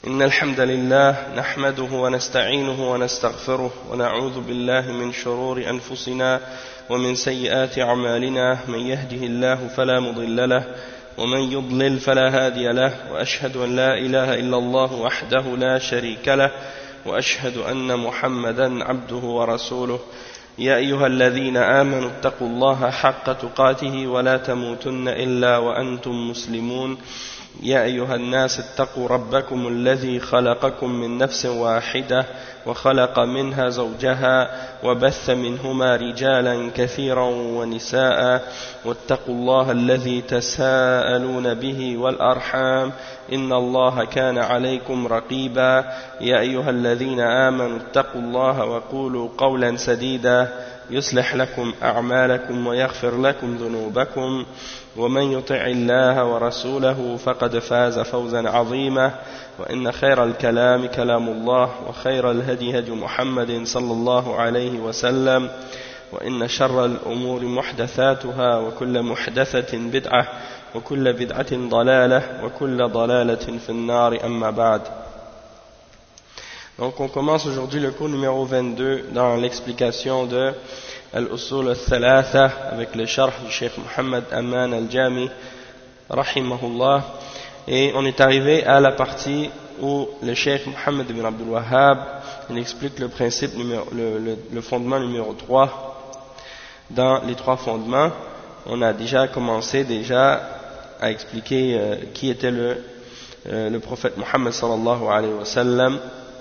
إن الحمد لله نحمده ونستعينه ونستغفره ونعوذ بالله من شرور أنفسنا ومن سيئات أعمالنا من يهده الله فلا مضل له ومن يضلل فلا هادي له وأشهد أن لا إله إلا الله وحده لا شريك له وأشهد أن محمدا عبده ورسوله يا أيها الذين آمنوا اتقوا الله حق تقاته ولا تموتن إلا وأنتم مسلمون يا أيها الناس اتقوا ربكم الذي خلقكم من نفس واحدة وخلق منها زوجها وبث منهما رجالا كثيرا ونساء واتقوا الله الذي تساءلون به والأرحام إن الله كان عليكم رقيبا يا أيها الذين آمنوا اتقوا الله وقولوا قولا سديدا يصلح لكم أعمالكم ويغفر لكم ذنوبكم ومن يطع الله ورسوله فقد فاز فوزا عظيما وإن خير الكلام كلام الله وخير الهدي هدي محمد صلى الله عليه وسلم وإن شر الأمور محدثاتها وكل محدثة بدعة وكل بدعة ضلالة وكل ضلالة في النار أما بعد. Donc on commence aujourd'hui le cours numéro 22 dans l'explication de Al-Usul al-Thalatha avec le sharh du Cheikh Muhammad Aman al-Jami rahimahullah, et on est arrivé à la partie où le Cheikh Muhammad ibn Abdul Wahhab il explique le principe le fondement numéro 3 dans les trois fondements. On a déjà commencé à expliquer qui était le prophète Muhammad sallallahu alayhi wa sallam.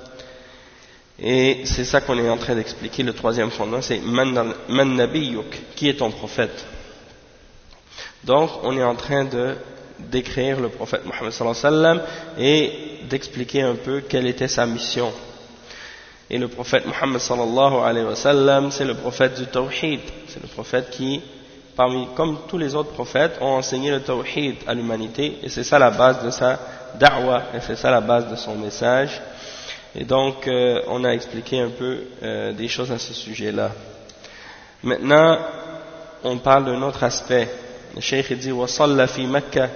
Et c'est ça qu'on est en train d'expliquer. Le troisième fondement, c'est Man Nabiyyuk, qui est ton prophète. Donc, on est en train de décrire le prophète Muhammad sallallahu alayhi wa sallam et d'expliquer un peu quelle était sa mission. Et le prophète Muhammad sallallahu alayhi wa sallam, c'est le prophète du Tawhid. C'est le prophète qui, comme tous les autres prophètes, ont enseigné le Tawhid à l'humanité. Et c'est ça la base de sa da'wa, et c'est ça la base de son message. Et donc, on a expliqué un peu des choses à ce sujet-là. Maintenant, on parle d'un autre aspect. Le Cheikh dit وَصَلَّ فِي مَكَّةَ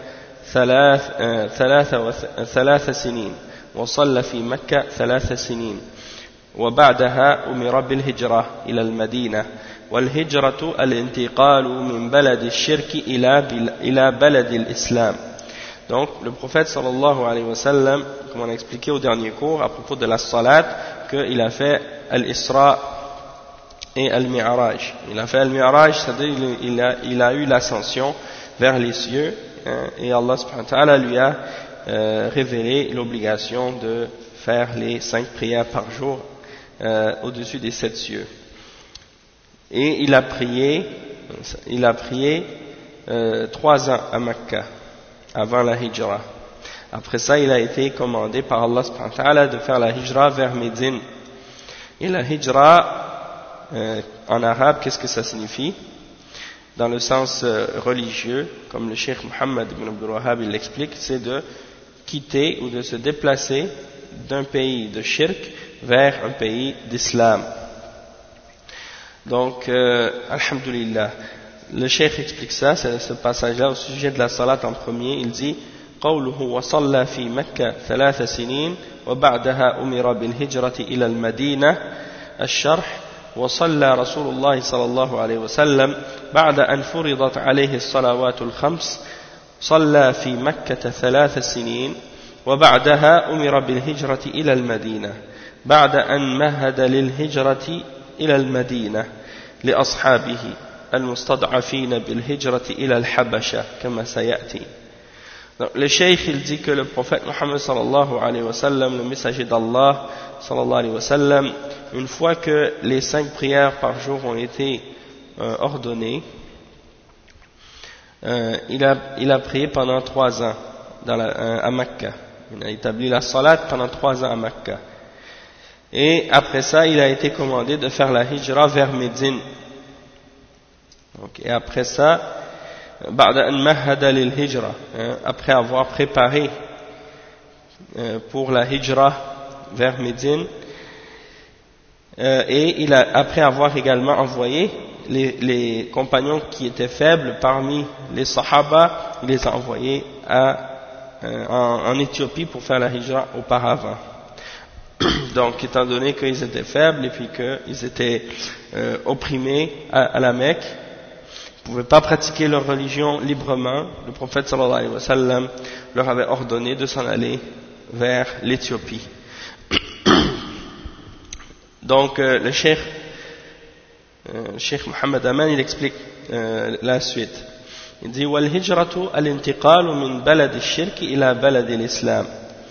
ثلاث سنين وصلى في مكة 3 سنين وبعدها أمر بالهجرة إلى المدينة والهجرة الانتقال من بلد الشرك إلى بلد الإسلام. Donc, le prophète sallallahu alayhi wa sallam, comme on a expliqué au dernier cours à propos de la salat, qu'il a fait al-Isra et al-Mi'raj. Il a fait al-Mi'raj, c'est-à-dire il a eu l'ascension vers les cieux, et Allah subhanahu wa ta'ala lui a révélé l'obligation de faire les 5 prières par jour au-dessus des 7 cieux. Et il a prié 3 ans à Mecca avant la hijra. Après ça, il a été commandé par Allah subhanahu wa ta'ala de faire la hijra vers Médine. Et la hijra, en arabe, qu'est-ce que ça signifie? Dans le sens religieux, comme le Cheikh Muhammad ibn Abdul Wahhab il l'explique, c'est de quitter ou de se déplacer d'un pays de shirk vers un pays d'islam. Donc, alhamdulillah. Le Cheikh explique ça, c'est ce passage-là au sujet de la salat en premier. Il dit قوله وصلى في مكة 3 سنين وبعدها أمر بالهجرة إلى المدينة. الشرح وصلى رسول الله صلى الله عليه وسلم بعد أن فرضت عليه الصلوات ال5 صلى في مكة 3 سنين وبعدها أمر بالهجرة إلى المدينة بعد أن مهد للهجرة إلى المدينة لأصحابه المستضعفين بالهجرة إلى الحبشة كما سيأتي. Donc, le cheikh il dit que le prophète Muhammad sallallahu alayhi wa sallam, le messager d'Allah sallallahu alayhi wa sallam, une fois que les 5 prières par jour ont été ordonnées, il a prié pendant 3 ans à Mecca. Il a établi la salat pendant 3 ans à Mecca. Et après ça, il a été commandé de faire la hijra vers Médine. Donc, et après ça, après avoir préparé pour la hijra vers Médine, et après avoir également envoyé les compagnons qui étaient faibles parmi les sahaba, il les a envoyés à en Éthiopie pour faire la hijra auparavant. Donc, étant donné qu'ils étaient faibles et puis qu'ils étaient opprimés à la Mecque, ils ne pouvaient pas pratiquer leur religion librement, le prophète sallallahu alayhi wa sallam leur avait ordonné de s'en aller vers l'Éthiopie. Donc, le cheikh Mohammed Aman, il explique la suite. Il dit والهجرة الانتقال من بلد الشرك إلى بلد الإسلام.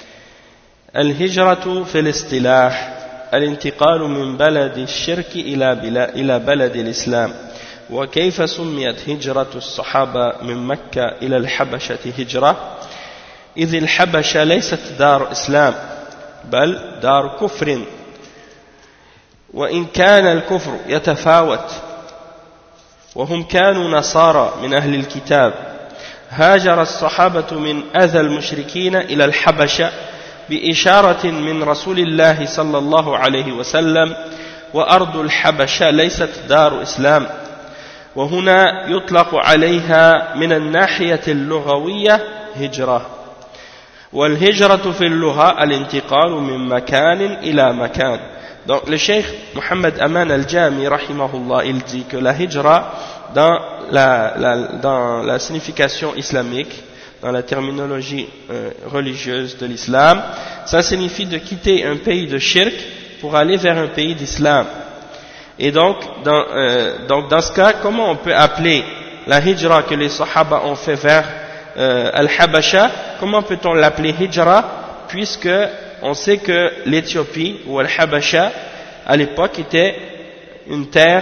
الهجرة في الاصطلاح الانتقال من بلد الشرك إلى بلد الإسلام. وكيف سميت هجرة الصحابة من مكة إلى الحبشة هجرة؟ إذ الحبشة ليست دار إسلام بل دار كفر، وإن كان الكفر يتفاوت وهم كانوا نصارى من أهل الكتاب. هاجر الصحابة من أذى المشركين إلى الحبشة بإشارة من رسول الله صلى الله عليه وسلم، وأرض الحبشة ليست دار إسلام. وهنا يطلق عليها من الناحية اللغوية هجرة، والهجرة في اللغة الانتقال من مكان إلى مكان. Donc le cheikh Mohammed Aman al-Jami rahimahullah, il dit que la hijra dans la signification islamique, dans la terminologie religieuse de l'islam, ça signifie de quitter un pays de shirk pour aller vers un pays d'islam. Et donc dans ce cas, comment on peut appeler la hijra que les sahaba ont fait vers Al-Habasha, comment peut-on l'appeler hijra, puisque on sait que l'Éthiopie ou Al-Habasha à l'époque était une terre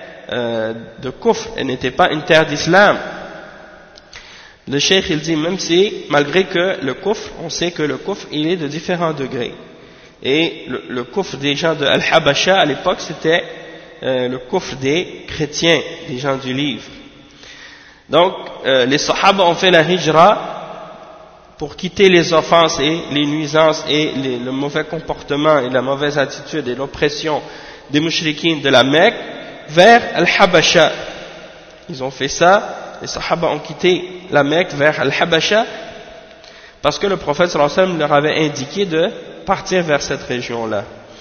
de kufr, elle n'était pas une terre d'islam. Le cheikh il dit, même si malgré que le kufr, on sait que le kufr il est de différents degrés, et le kufr des gens de Al-Habasha à l'époque c'était le kufr des chrétiens, des gens du livre. Donc les sahaba ont fait la hijra pour quitter les offenses et les nuisances et le mauvais comportement et la mauvaise attitude et l'oppression des mouchriquines de la Mecque vers Al-Habasha. Ils ont fait ça, les sahaba ont quitté la Mecque vers Al-Habasha parce que le prophète sallallahu alayhi wa sallam leur avait indiqué de partir vers cette région-là.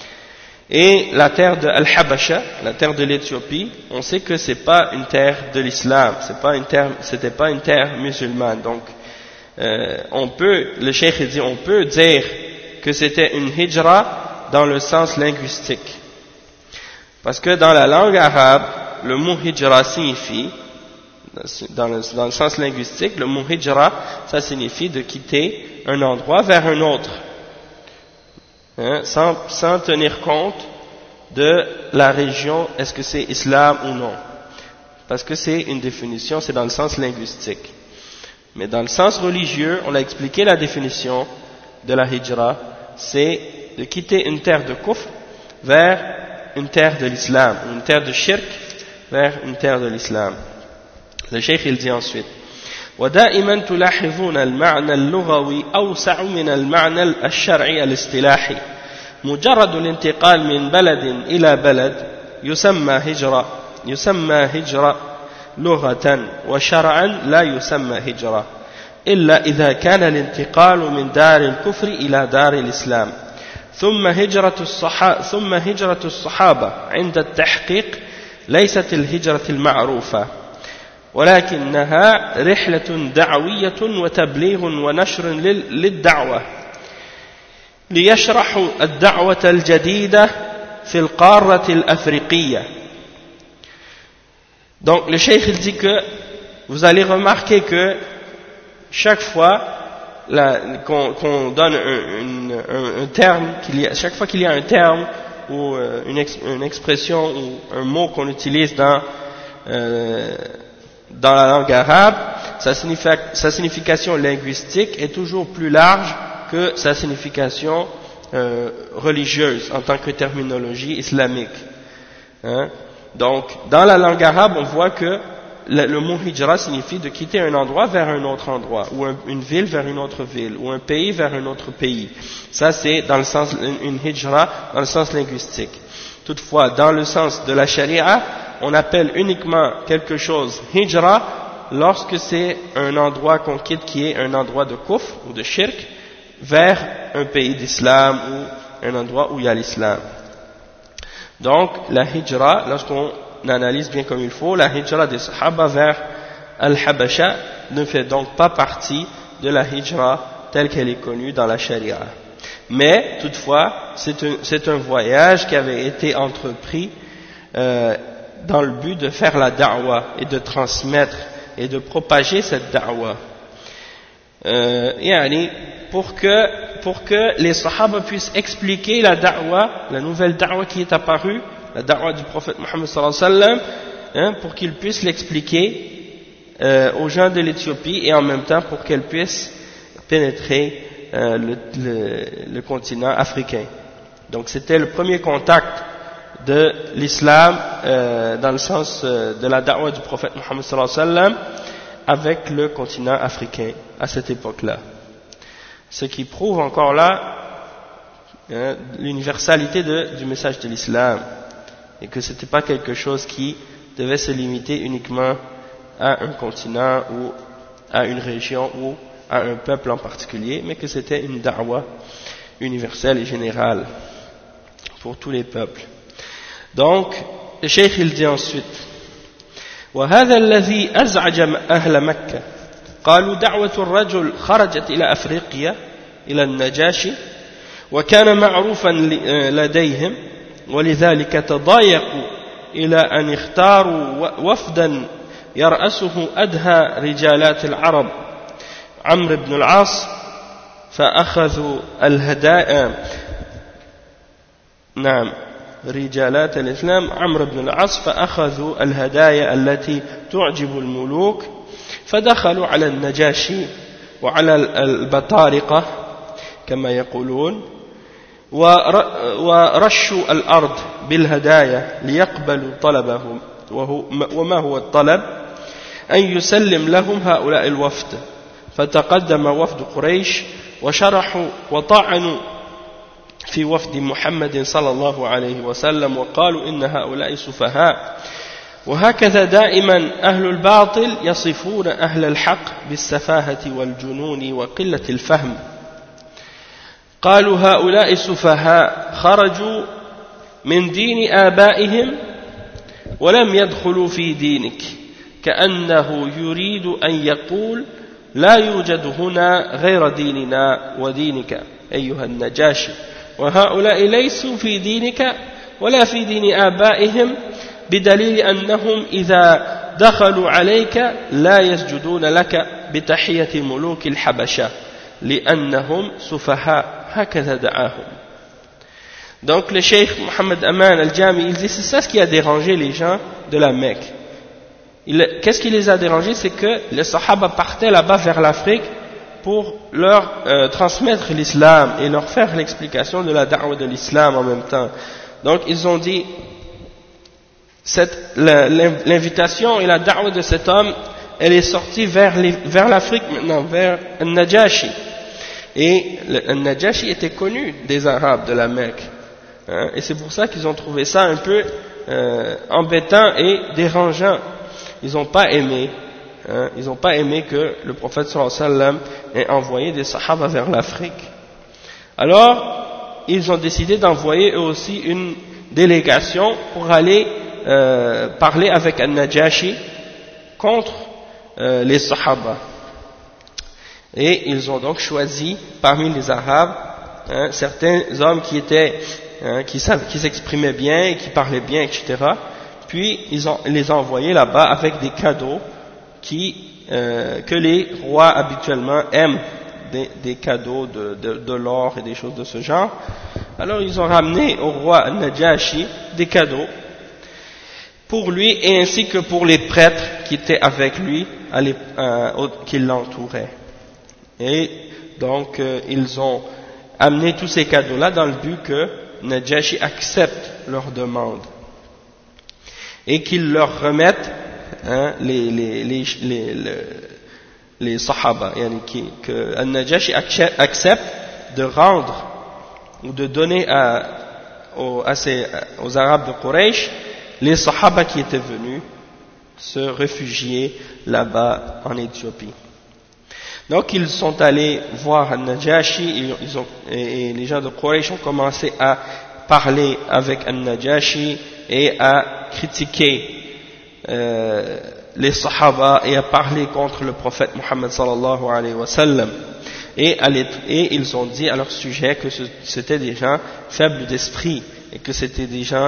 Et la terre de Al-Habasha, la terre de l'Éthiopie, on sait que c'est pas une terre de l'islam, c'était pas une terre musulmane. Donc le cheikh dit, on peut dire que c'était une hijra dans le sens linguistique, parce que dans la langue arabe, le mot hijra signifie, dans le sens linguistique, le mot hijra, ça signifie de quitter un endroit vers un autre, sans tenir compte de la région, est-ce que c'est islam ou non, parce que c'est une définition, c'est dans le sens linguistique. Mais dans le sens religieux, on a expliqué la définition de la hijra, c'est de quitter une terre de kufr vers une terre de l'islam, une terre de shirk vers une terre de l'islam. Le cheikh il dit ensuite, ودائما تلاحظون المعنى اللغوي أوسع من المعنى الشرعي الاصطلاحي. مجرد الانتقال من بلد إلى بلد يسمى هجرة لغة، وشرعا لا يسمى هجرة إلا إذا كان الانتقال من دار الكفر إلى دار الإسلام. ثم هجرة الصحابة عند التحقيق ليست الهجرة المعروفة، ولكنها رحلة دعوية وتبليغ ونشر للدعوة ليشرحوا الدعوة الجديدة في القارة الأفريقية. Donc le cheikh il dit que vous allez remarquer que chaque fois qu'on donne un terme, chaque fois qu'il y a un terme ou une expression ou un mot qu'on utilise dans la langue arabe, sa signification linguistique est toujours plus large que sa signification religieuse en tant que terminologie islamique. Donc, dans la langue arabe, on voit que le mot hijra signifie de quitter un endroit vers un autre endroit, ou une ville vers une autre ville, ou un pays vers un autre pays. Ça, c'est dans le sens, une hijra, dans le sens linguistique. Toutefois, dans le sens de la sharia, on appelle uniquement quelque chose hijra lorsque c'est un endroit qu'on quitte qui est un endroit de kufr ou de shirk vers un pays d'islam ou un endroit où il y a l'islam. Donc la hijra, lorsqu'on analyse bien comme il faut, la hijra des sahaba vers Al-Habasha ne fait donc pas partie de la hijra telle qu'elle est connue dans la charia. Mais toutefois, c'est un voyage qui avait été entrepris dans le but de faire la da'wa et de transmettre et de propager cette da'wa. Pour que les sahaba puissent expliquer la da'wa, la nouvelle da'wa qui est apparue, la da'wa du prophète Mohammed sallallahu alayhi wa sallam, pour qu'ils puissent l'expliquer aux gens de l'Éthiopie et en même temps pour qu'elle puisse pénétrer le continent africain. Donc c'était le premier contact de l'islam dans le sens de la da'wa du prophète Mohammed sallallahu alayhi wa sallam avec le continent africain à cette époque-là. Ce qui prouve encore là l'universalité du message de l'islam et que ce n'était pas quelque chose qui devait se limiter uniquement à un continent ou à une région ou à un peuple en particulier, mais que c'était une da'wa universelle et générale pour tous les peuples. Donc, le cheikh il dit ensuite وهذا الذي أزعج أهل مكة قالوا دعوة الرجل خرجت إلى أفريقيا إلى النجاشي وكان معروفا لديهم ولذلك تضايقوا إلى أن اختاروا وفدا يرأسه أدهى رجالات العرب عمرو بن العاص فأخذوا الهدايا نعم رجالات الإسلام عمرو بن العاص فأخذوا الهدايا التي تعجب الملوك فدخلوا على النجاشي وعلى البطارقة كما يقولون ورشوا الأرض بالهدايا ليقبلوا طلبهم وما هو الطلب أن يسلم لهم هؤلاء الوفد فتقدم وفد قريش وشرحوا وطعنوا في وفد محمد صلى الله عليه وسلم وقالوا إن هؤلاء سفهاء وهكذا دائما أهل الباطل يصفون أهل الحق بالسفاهة والجنون وقلة الفهم قالوا هؤلاء سفهاء خرجوا من دين آبائهم ولم يدخلوا في دينك كأنه يريد أن يقول لا يوجد هنا غير ديننا ودينك أيها النجاشي وهؤلاء ليسوا في دينك ولا في دين آبائهم بدليل أنهم إذا دخلوا عليك لا يسجدون لك بتحية ملوك الحبشة لأنهم سفهاء هكذا دعاهم. Donc le cheikh Mohammed Aman al-Jami, il dit c'est ça ce qui a dérangé les gens de la Mecque. Qu'est-ce qui les a dérangés? C'est que les Sahaba partaient là-bas vers l'Afrique pour leur transmettre l'islam et leur faire l'explication de la da'wa de l'islam en même temps. Donc ils ont dit l'invitation et la da'wa de cet homme, elle est sortie vers l'Afrique maintenant, vers Al-Najashi. Et Al-Najashi était connu des Arabes de la Mecque. Et c'est pour ça qu'ils ont trouvé ça un peu embêtant et dérangeant. Ils n'ont pas aimé. Ils n'ont pas aimé que le prophète sallallahu alayhi wa sallam ait envoyé des sahaba vers l'Afrique. Alors, ils ont décidé d'envoyer eux aussi une délégation pour aller parler avec Al-Najashi contre les sahaba. Et ils ont donc choisi parmi les Arabes certains hommes qui étaient qui s'exprimaient bien et qui parlaient bien, etc. Puis ils les ont envoyés là-bas avec des cadeaux que les rois habituellement aiment, des cadeaux de l'or et des choses de ce genre. Alors ils ont ramené au roi Najashi des cadeaux pour lui et ainsi que pour les prêtres qui étaient avec lui, qui l'entouraient. Et donc ils ont amené tous ces cadeaux-là dans le but que Najashi accepte leur demande et qu'il leur remette les sahaba, que Al-Najashi accepte de rendre ou de donner aux Arabes de Quraysh les sahaba qui étaient venus se réfugier là-bas en Éthiopie. Donc ils sont allés voir An-Najashi et les gens de Quraysh ont commencé à parler avec An-Najashi et à critiquer les Sahaba et à parler contre le prophète Muhammad sallallahu alayhi wa sallam. Et ils ont dit à leur sujet que c'était des gens faibles d'esprit et que c'était des gens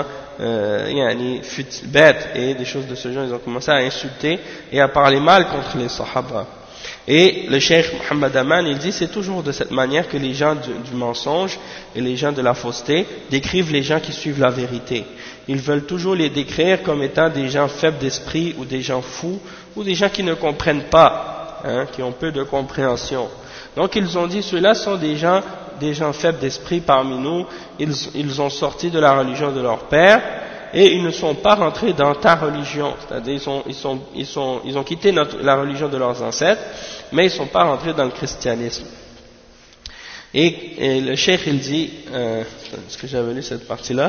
bêtes et des choses de ce genre. Ils ont commencé à insulter et à parler mal contre les Sahaba. Et le cheikh Muhammad Aman, il dit c'est toujours de cette manière que les gens du mensonge et les gens de la fausseté décrivent les gens qui suivent la vérité. Ils veulent toujours les décrire comme étant des gens faibles d'esprit ou des gens fous ou des gens qui ne comprennent pas, qui ont peu de compréhension. Donc ils ont dit ceux-là sont des gens faibles d'esprit parmi nous, ils ont sorti de la religion de leur père et ils ne sont pas rentrés dans ta religion, c'est-à-dire ils ont quitté la religion de leurs ancêtres, mais ils ne sont pas rentrés dans le christianisme. Et le cheikh il dit, est-ce que j'avais lu cette partie-là?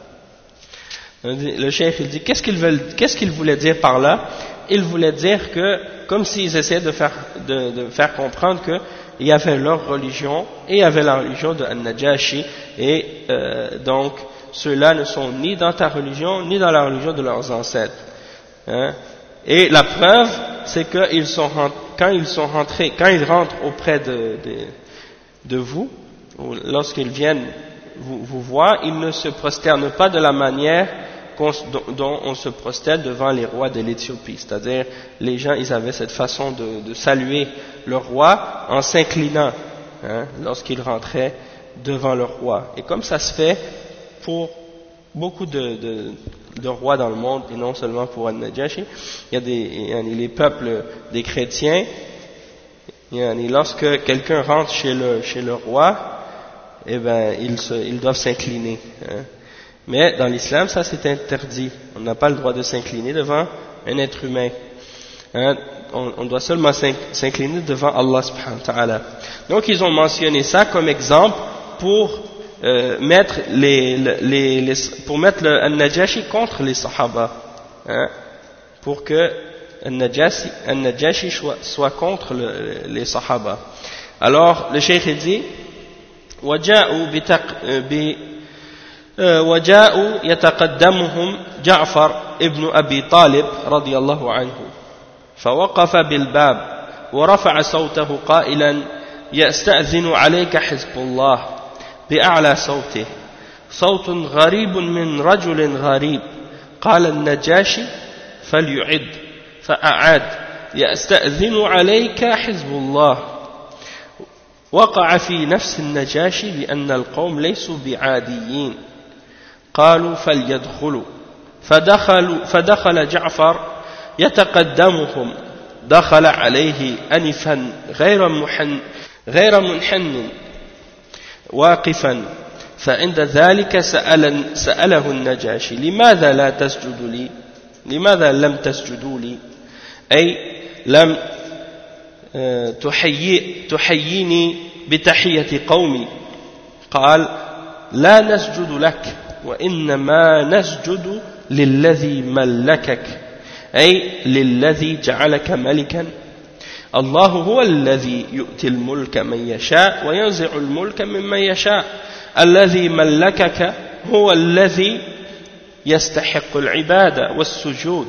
Le cheikh il dit, qu'est-ce qu'il voulait dire par là? Il voulait dire que, comme s'ils essayaient de faire comprendre que il y avait leur religion et il y avait la religion de An-Najashi et donc ceux-là ne sont ni dans ta religion ni dans la religion de leurs ancêtres. Et la preuve, c'est que quand ils rentrent auprès de vous, lorsqu'ils viennent vous voir, ils ne se prosternent pas de la manière dont on se prosterne devant les rois de l'Éthiopie. C'est-à-dire, les gens, ils avaient cette façon de saluer le roi en s'inclinant lorsqu'ils rentraient devant le roi. Et comme ça se fait pour beaucoup de rois dans le monde, et non seulement pour An-Najashi, il y a les peuples des chrétiens, lorsque quelqu'un rentre chez le roi, eh ben, ils doivent s'incliner. Mais dans l'islam, ça c'est interdit. On n'a pas le droit de s'incliner devant un être humain. On doit seulement s'incliner devant Allah subhanahu wa ta'ala. Donc ils ont mentionné ça comme exemple pour mettre le An-Najashi contre les Sahaba, pour que An-Najashi soit contre les Sahaba. Alors le cheikh dit وجاءوا يتقدمهم جعفر ابن أبي طالب رضي الله عنه فوقف بالباب ورفع صوته قائلا يستأذن عليك حزب الله بأعلى صوته صوت غريب من رجل غريب قال النجاشي فليعد فأعاد يستأذن عليك حزب الله وقع في نفس النجاشي بأن القوم ليسوا بعاديين قالوا فليدخلوا فدخل جعفر يتقدمهم دخل عليه أنفا غير منحن واقفا فعند ذلك سأله النجاشي لماذا لم تسجدوا لي أي لم تحييني بتحية قومي قال لا نسجد لك وإنما نسجد للذي ملكك أي للذي جعلك ملكا الله هو الذي يؤتي الملك من يشاء وينزع الملك ممن يشاء الذي ملكك هو الذي يستحق العبادة والسجود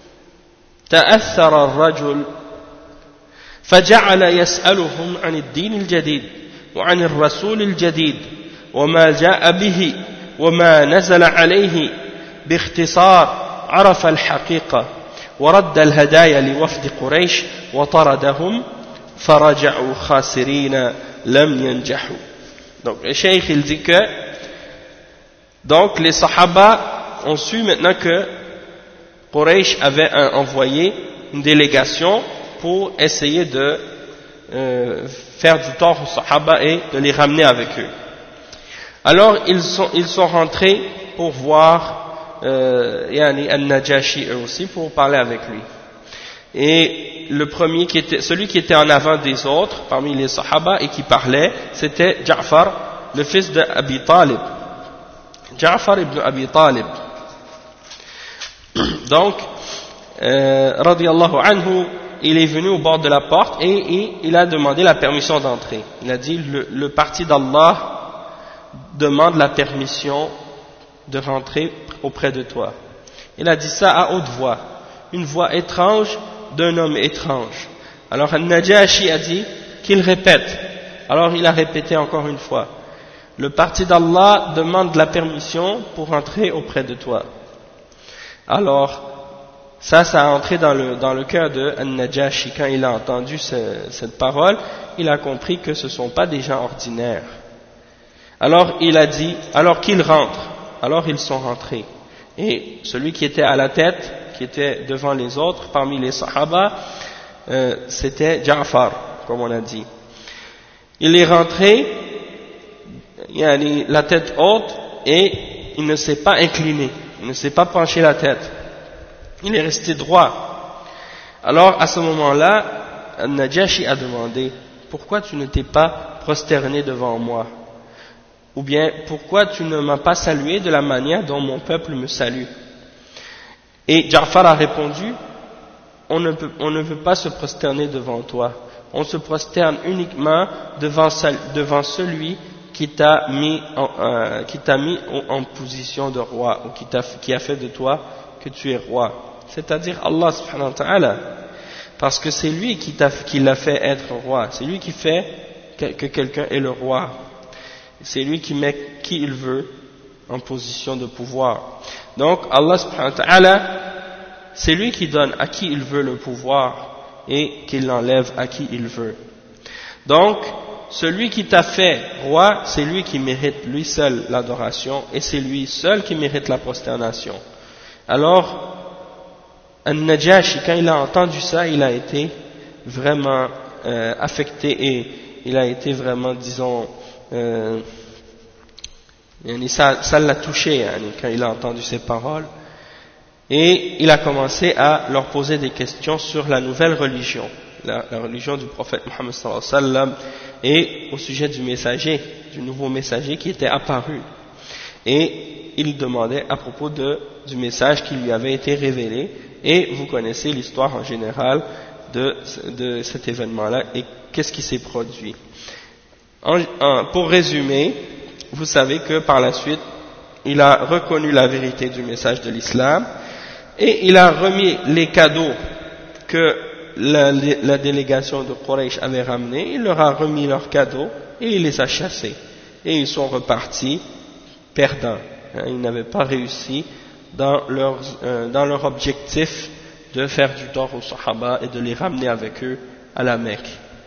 تأثر الرجل فجعل يسألهم عن الدين الجديد وعن الرسول الجديد وما جاء به وما نزل عليه باختصار عرف الحقيقة ورد الهدايا لوفد قريش وطردهم فرجعوا خاسرين لم ينجحوا. Donc le cheikh il dit que donc les Sahaba ont su maintenant que Quraysh avait envoyé une délégation pour essayer de faire du tort aux Sahaba et de les ramener avec eux. Alors ils sont rentrés pour voir An-Najashi eux aussi, pour parler avec lui. Et celui qui était en avant des autres parmi les Sahaba et qui parlait, c'était Ja'far, le fils de Abi Talib. Ja'far ibn Abi Talib. Donc radiyallahu anhu, il est venu au bord de la porte et il a demandé la permission d'entrer. Il a dit, le parti d'Allah demande la permission de rentrer auprès de toi. Il a dit ça à haute voix, une voix étrange d'un homme étrange. Alors An-Najashi a dit qu'il répète. Alors il a répété encore une fois. Le parti d'Allah demande la permission pour rentrer auprès de toi. Alors, ça a entré dans le cœur de An-Najashi. Quand il a entendu cette parole, il a compris que ce ne sont pas des gens ordinaires. Alors il a dit, alors qu'ils rentrent. Alors ils sont rentrés. Et celui qui était à la tête, qui était devant les autres, parmi les Sahaba, c'était Ja'far, comme on a dit. Il est rentré, la tête haute, et il ne s'est pas incliné, il ne s'est pas penché la tête. Il est resté droit. Alors à ce moment-là, Najashi a demandé, pourquoi tu ne t'es pas prosterné devant moi? Ou bien, pourquoi tu ne m'as pas salué de la manière dont mon peuple me salue? Et Ja'far a répondu, on ne veut pas se prosterner devant toi. On se prosterne uniquement devant celui qui t'a mis en position de roi, ou qui a fait de toi que tu es roi. C'est-à-dire Allah subhanahu wa ta'ala. Parce que c'est lui qui l'a fait être roi. C'est lui qui fait que quelqu'un est le roi. C'est lui qui met qui il veut en position de pouvoir. Donc Allah subhanahu wa ta'ala, c'est lui qui donne à qui il veut le pouvoir et qui l'enlève à qui il veut. Donc celui qui t'a fait roi, c'est lui qui mérite lui seul l'adoration et c'est lui seul qui mérite la prosternation. Alors An-Najashi, quand il a entendu ça, il a été vraiment affecté et il a été vraiment, disons, ça l'a touché quand il a entendu ces paroles. Et il a commencé à leur poser des questions sur la nouvelle religion, la religion du prophète Mohammed sallallahu alayhi wa sallam, et au sujet du messager, du nouveau messager qui était apparu. Et il demandait à propos du message qui lui avait été révélé, et vous connaissez l'histoire en général de cet événement-là et qu'est-ce qui s'est produit. Pour résumer, vous savez que par la suite, il a reconnu la vérité du message de l'islam et il a remis les cadeaux que la délégation de Quraysh avait ramenés, il leur a remis leurs cadeaux et il les a chassés. Et ils sont repartis perdants. Ils n'avaient pas réussi dans leur objectif de faire du tort aux Sahaba et de les ramener avec eux à la Mecque.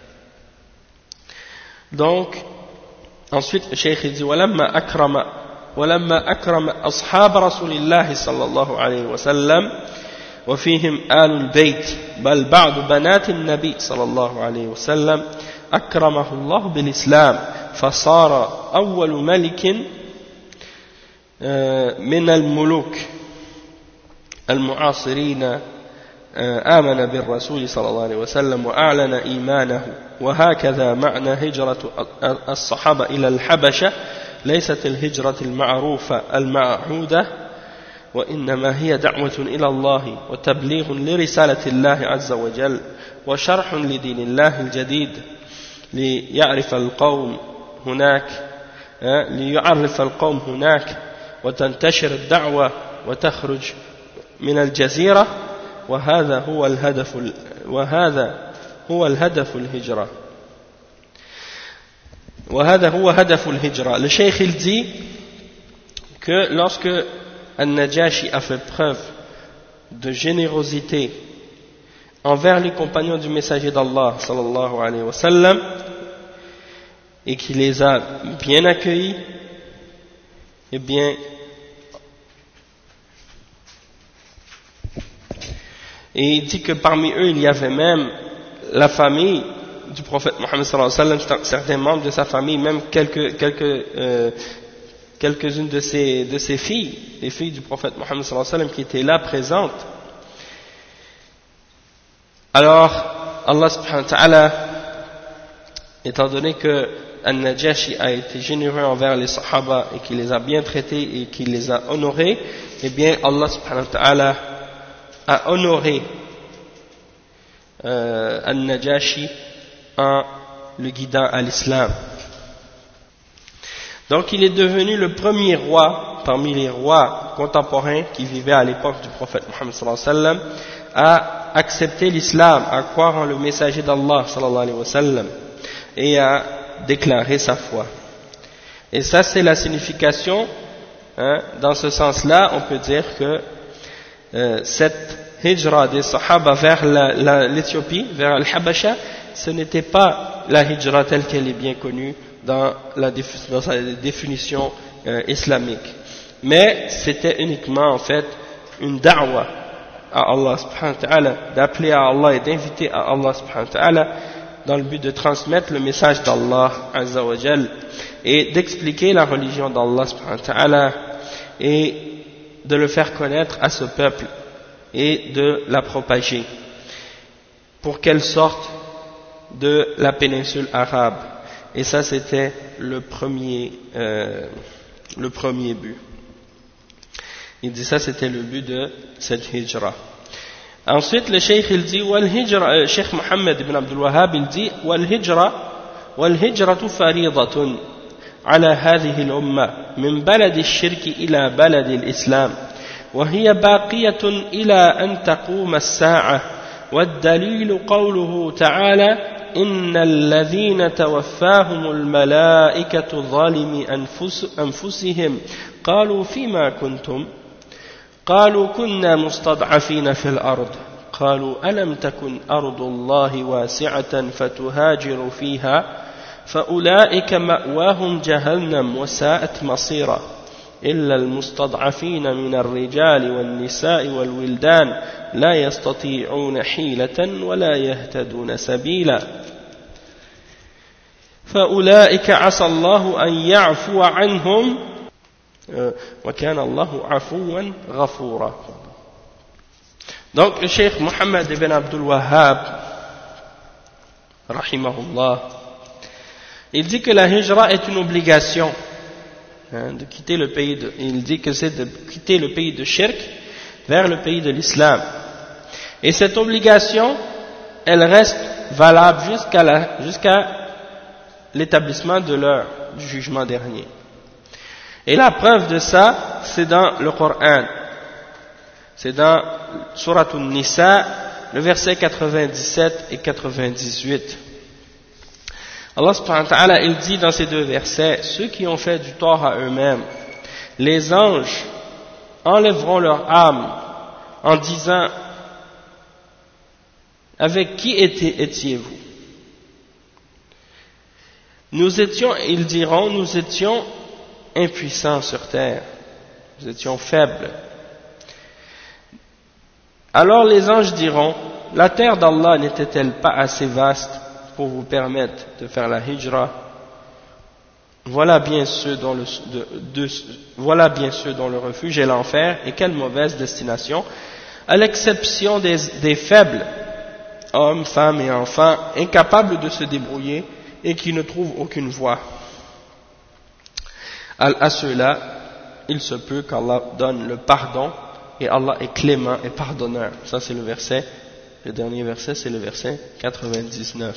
Donc, ensuite, le Cheikh dit وَلَمَّا أَكْرَمَ أَصْحَابَ رَسُولِ اللَّهِ صلى الله عليه وسلم وفيهم آل البيت بل بعض بنات النبي صلى الله عليه وسلم أكرمه الله بالإسلام فصار أول ملك من الملوك المعاصرين آمن بالرسول صلى الله عليه وسلم وأعلن إيمانه وهكذا معنى هجرة الصحابة إلى الحبشة ليست الهجرة المعروفة المعهودة وإنما هي دعوة إلى الله وتبليغ لرسالة الله عز وجل وشرح لدين الله الجديد ليعرف القوم هناك وتنتشر الدعوة وتخرج من الجزيرة وهذا هو هدف الهجرة. Le Cheikh il dit que lorsque An-Najashi a fait preuve de générosité envers les compagnons du messager d'Allah sallallahu alayhi wa sallam et qu'il les a bien accueillis, eh bien et il dit que parmi eux il y avait même la famille du prophète Mohammed sallallahu alayhi wa sallam, certains membres de sa famille, même quelques-unes de ses filles, les filles du prophète Mohammed sallallahu alayhi wa sallam qui étaient là présentes. Alors Allah subhanahu wa ta'ala, étant donné que An-Najashi a été généreux envers les Sahaba et qu'il les a bien traités et qu'il les a honorés, eh bien Allah subhanahu wa ta'ala a honoré Al-Najashi en le guidant à l'islam. Donc il est devenu le premier roi parmi les rois contemporains qui vivaient à l'époque du prophète Muhammad sallallahu alayhi wa sallam à accepter l'islam, à croire en le messager d'Allah sallallahu alayhi wa sallam et à déclarer sa foi. Et ça c'est la signification, dans ce sens-là on peut dire que cette hijra des Sahaba vers l'Éthiopie, vers Al-Habasha, ce n'était pas la hijra telle qu'elle est bien connue dans sa définition islamique, mais c'était uniquement en fait une da'wa à Allah subhanahu wa ta'ala, d'appeler à Allah et d'inviter à Allah subhanahu wa ta'ala dans le but de transmettre le message d'Allah azza wa jal et d'expliquer la religion d'Allah subhanahu wa ta'ala et de le faire connaître à ce peuple et de la propager pour qu'elle sorte de la péninsule arabe. Et ça c'était le premier but. Il dit ça c'était le but de cette hijra. Ensuite le cheikh il dit cheikh Mohammed ibn Abdul Wahhab il dit والهجرة فريضة على هذه الأمة من بلد الشرك إلى بلد الإسلام وهي باقية إلى أن تقوم الساعة والدليل قوله تعالى إن الذين توفاهم الملائكة ظالمي أنفسهم قالوا فيما كنتم قالوا كنا مستضعفين في الأرض قالوا ألم تكن أرض الله واسعة فتهاجروا فيها فأولئك مأواهم جهنم وساءت مصيرا إلا المستضعفين من الرجال والنساء والولدان لا يستطيعون حيلة ولا يهتدون سبيلا فأولئك عسى الله أن يعفو عنهم وكان الله عفوا غفورا. Donc le cheikh Mohammed ibn Abdul Wahhab rahimahullah, il dit que la hijra est une obligation, de quitter le pays il dit que c'est de quitter le pays de shirk vers le pays de l'islam, et cette obligation elle reste valable jusqu'à l'établissement de l'heure du jugement dernier. Et la preuve de ça c'est dans le Coran, c'est dans Surat An-Nisa, le verset 97 et 98. Allah subhanahu wa ta'ala, il dit dans ces deux versets, ceux qui ont fait du tort à eux-mêmes, les anges enlèveront leur âme en disant, avec qui étiez-vous? Ils diront, nous étions impuissants sur terre, nous étions faibles. Alors les anges diront, la terre d'Allah n'était-elle pas assez vaste pour vous permettre de faire la hijra? Voilà bien ceux dont le refuge est l'enfer, et quelle mauvaise destination, à l'exception des faibles, hommes, femmes et enfants, incapables de se débrouiller et qui ne trouvent aucune voie. À ceux-là, il se peut qu'Allah donne le pardon, et Allah est clément et pardonneur. Ça c'est le dernier verset, c'est le verset 99.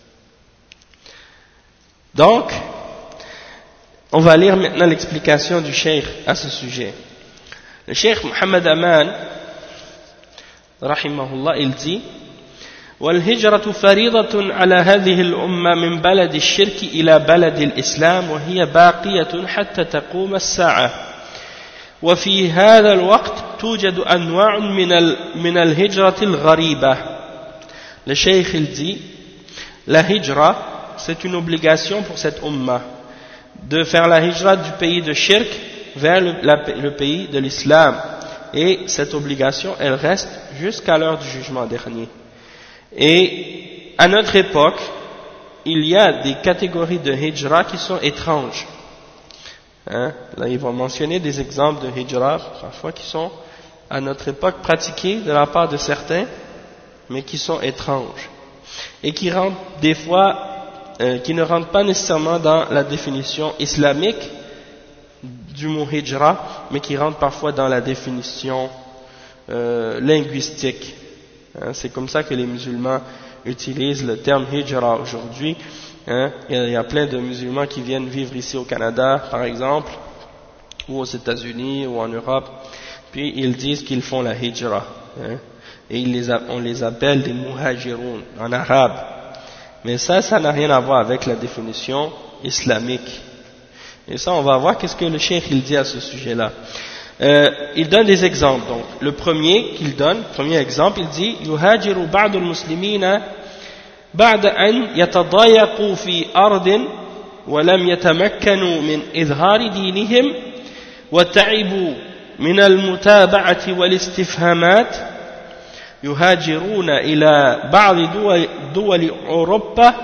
Donc, on va lire maintenant l'explication du cheikh à ce sujet. Le cheikh Mohammed Aman, rahimahullah, il dit والهجرة فريضة على هذه الأمة من بلد الشرك إلى بلد الإسلام وهي باقية حتى تقوم الساعة وفي هذا الوقت توجد أنواع من الهجرة الغريبة. Le cheikh il dit, la hijra c'est une obligation pour cette umma de faire la hijra du pays de shirk vers le pays de l'islam, et cette obligation elle reste jusqu'à l'heure du jugement dernier. Et à notre époque il y a des catégories de hijra qui sont étranges. Là ils vont mentionner des exemples de hijra parfois qui sont à notre époque pratiqués de la part de certains, mais qui sont étranges et qui rentrent des fois qui ne rentrent pas nécessairement dans la définition islamique du mot hijra, mais qui rentrent parfois dans la définition linguistique. Hein, c'est comme ça que les musulmans utilisent le terme hijra aujourd'hui. Hein. Il y a plein de musulmans qui viennent vivre ici au Canada, par exemple, ou aux États-Unis, ou en Europe, puis ils disent qu'ils font la hijra. Hein. Et on les appelle des muhajiroun en arabe. Mais ça n'a rien à voir avec la définition islamique. Et ça, on va voir qu'est-ce que le cheikh il dit à ce sujet-là. Il donne des exemples. Donc, le premier qu'il donne, premier exemple, il dit yuhajiru ba'd al-muslimina ba'da an yatadayaqu fi ardin wa lam yatamakkanu min idhari dinihim wa ta'ibu min al-mutaba'ati wal-istifhamat yuhajiruna ila ba'd duwal Europa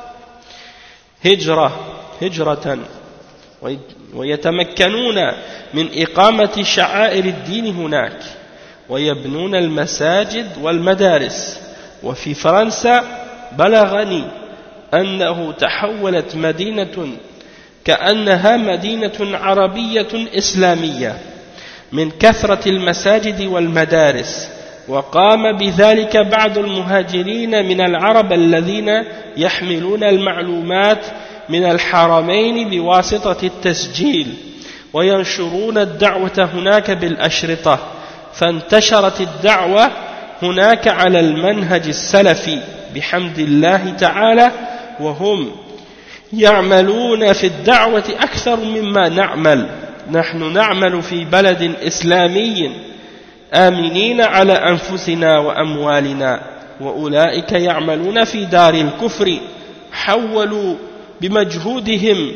hijratan ويتمكنون من إقامة شعائر الدين هناك ويبنون المساجد والمدارس وفي فرنسا بلغني أنه تحولت مدينة كأنها مدينة عربية إسلامية من كثرة المساجد والمدارس وقام بذلك بعض المهاجرين من العرب الذين يحملون المعلومات من الحرمين بواسطة التسجيل وينشرون الدعوة هناك بالأشرطة فانتشرت الدعوة هناك على المنهج السلفي بحمد الله تعالى وهم يعملون في الدعوة أكثر مما نعمل نحن نعمل في بلد إسلامي آمنين على أنفسنا وأموالنا وأولئك يعملون في دار الكفر حولوا بمجهودهم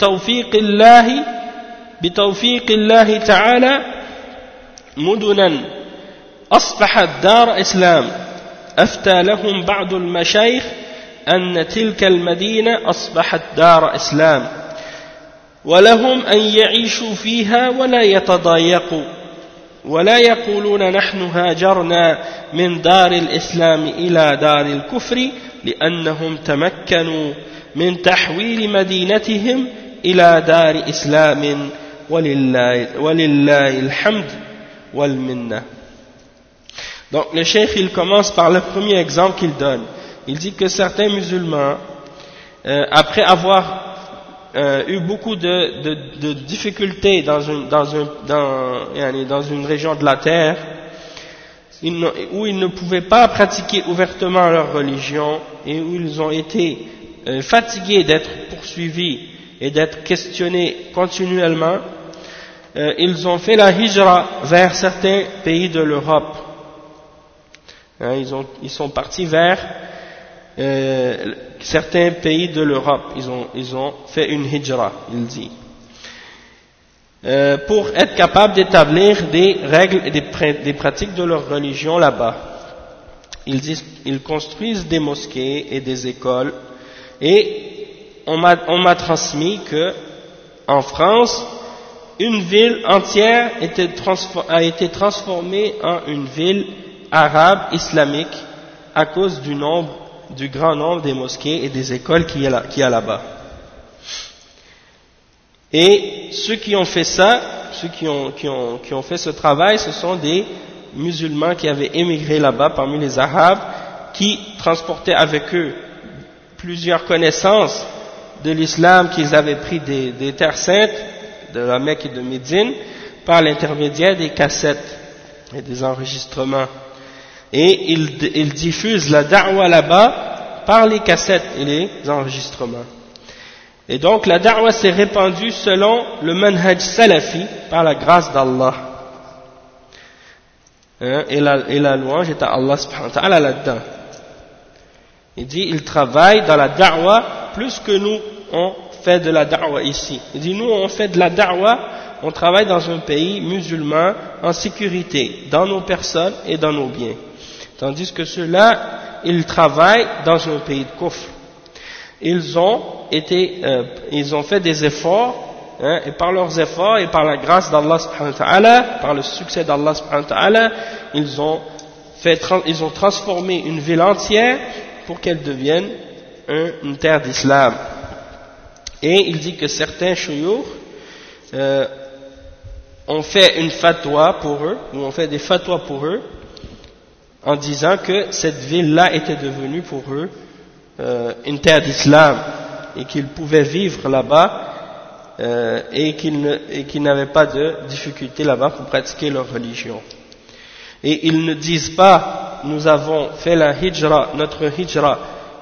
بتوفيق الله تعالى مدنا أصبحت دار إسلام أفتى لهم بعض المشايخ أن تلك المدينة أصبحت دار إسلام ولهم أن يعيشوا فيها ولا يتضايقوا ولا يقولون نحن هاجرنا من دار الإسلام إلى دار الكفر لأنهم تمكنوا من تحويل مدينتهم إلى دار إسلام ولله الحمد والمنة. Donc le cheikh il commence par le premier exemple qu'il donne. Il dit que certains musulmans, après avoir eu beaucoup de difficultés dans une région de la terre, où ils ne pouvaient pas pratiquer ouvertement leur religion et où ils ont été fatigués d'être poursuivis et d'être questionnés continuellement, ils ont fait la hijra vers certains pays de l'Europe. Ils sont partis vers certains pays de l'Europe. Ils ont fait une hijra, il dit, pour être capables d'établir des règles et des pratiques de leur religion là-bas. Ils construisent des mosquées et des écoles. Et on m'a transmis que en France, une ville entière a été transformée en une ville arabe islamique à cause du grand nombre des mosquées et des écoles qu'il y a là-bas. Et ceux qui ont fait ça, ceux qui ont fait ce travail, ce sont des musulmans qui avaient émigré là-bas parmi les Arabes, qui transportaient avec eux plusieurs connaissances de l'islam qu'ils avaient pris des terres saintes, de la Mecque et de Médine, par l'intermédiaire des cassettes et des enregistrements. Et ils diffusent la da'wa là-bas par les cassettes et les enregistrements. Et donc la da'wa s'est répandue selon le manhaj salafi par la grâce d'Allah. Et la louange est à Allah subhanahu wa ta'ala là-dedans. Il dit, il travaille dans la da'wa plus que nous, on fait de la da'wa ici. Il dit, nous, on fait de la da'wa, on travaille dans un pays musulman en sécurité, dans nos personnes et dans nos biens. Tandis que ceux-là, ils travaillent dans un pays de kufr. Ils ont fait des efforts, et par leurs efforts et par la grâce d'Allah subhanahu wa ta'ala, par le succès d'Allah subhanahu wa ta'ala, ils ont transformé une ville entière pour qu'elle devienne une terre d'islam. Et il dit que certains shuyukh on fait une fatwa pour eux, ou on fait des fatwas pour eux, en disant que cette ville-là était devenue pour eux une terre d'islam, et qu'ils pouvaient vivre là-bas, et qu'ils n'avaient pas de difficulté là-bas pour pratiquer leur religion. Et ils ne disent pas, nous avons fait la hijra, notre hijra,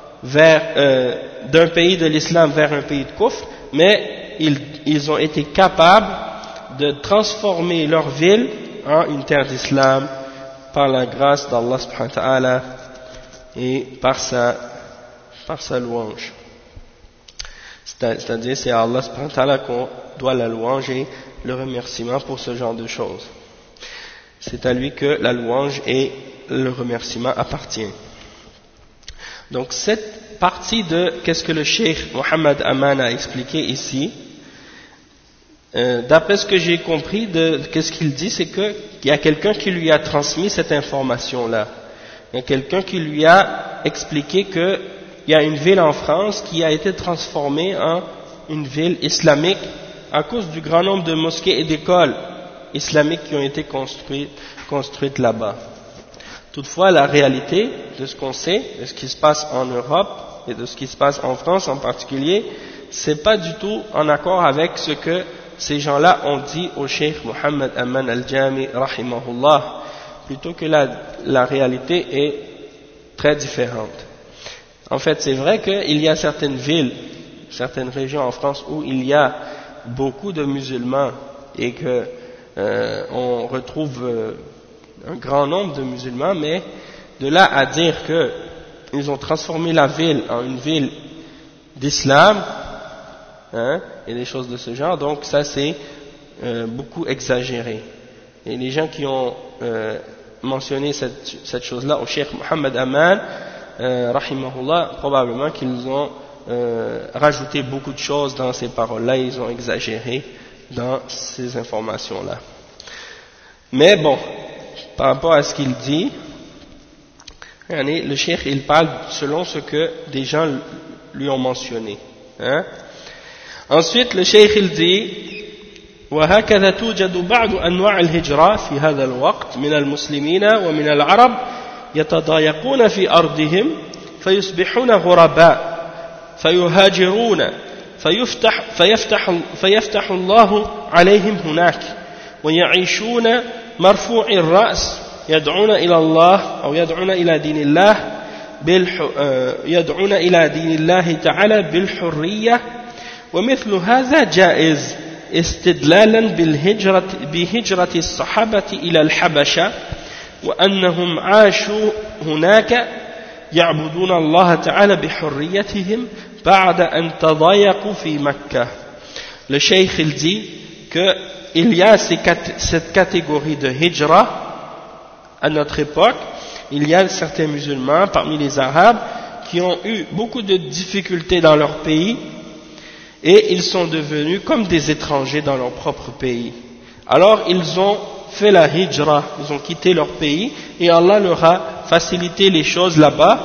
d'un pays de l'islam vers un pays de kufr, mais ils ont été capables de transformer leur ville en une terre d'islam par la grâce d'Allah subhanahu wa ta'ala et par sa louange. C'est-à-dire c'est à Allah subhanahu wa ta'ala qu'on doit la louange et le remerciement pour ce genre de choses. C'est à lui que la louange et le remerciement appartiennent. Donc cette partie de qu'est-ce que le Cheikh Mohammed Aman a expliqué ici, d'après ce que j'ai compris de qu'est-ce qu'il dit, c'est qu'il y a quelqu'un qui lui a transmis cette information-là. Il y a quelqu'un qui lui a expliqué qu'il y a une ville en France qui a été transformée en une ville islamique à cause du grand nombre de mosquées et d'écoles islamiques qui ont été construites là-bas. Toutefois, la réalité de ce qu'on sait, de ce qui se passe en Europe et de ce qui se passe en France en particulier, c'est pas du tout en accord avec ce que ces gens-là ont dit au Cheikh Mohammed Aman al-Jami rahimahullah, plutôt que la réalité est très différente. En fait, c'est vrai qu'il y a certaines villes, certaines régions en France où il y a beaucoup de musulmans et que on retrouve un grand nombre de musulmans, mais de là à dire qu'ils ont transformé la ville en une ville d'islam, et des choses de ce genre, donc ça c'est beaucoup exagéré. Et les gens qui ont mentionné cette chose-là au Cheikh Mohammed Aman, rahimahullah, probablement qu'ils ont rajouté beaucoup de choses dans ces paroles-là, ils ont exagéré dans ces informations-là. Mais bon, par rapport à ce qu'il dit, le Cheikh il parle selon ce que des gens lui ont mentionné. Ensuite, le Cheikh il dit وهكذا توجد بعض أنواع الهجرة في هذا الوقت من المسلمين ومن العرب يتضايقون في أرضهم فيصبحون غرباء فيهاجرون فيفتح الله عليهم هناك ويعيشون مرفوع الرأس يدعون إلى الله أو يدعون إلى دين الله يدعون إلى دين الله تعالى بالحرية ومثل هذا جائز استدلالا بهجرة الصحابة إلى الحبشة وأنهم عاشوا هناك يعبدون الله تعالى بحريتهم بعد أن تضايقوا في مكة. Le Cheikh il dit qu'il y a cette catégorie de hijra à notre époque. Il y a certains musulmans parmi les Arabes qui ont eu beaucoup de difficultés dans leur pays et ils sont devenus comme des étrangers dans leur propre pays. Alors ils ont fait la hijra, ils ont quitté leur pays et Allah leur a facilité les choses là-bas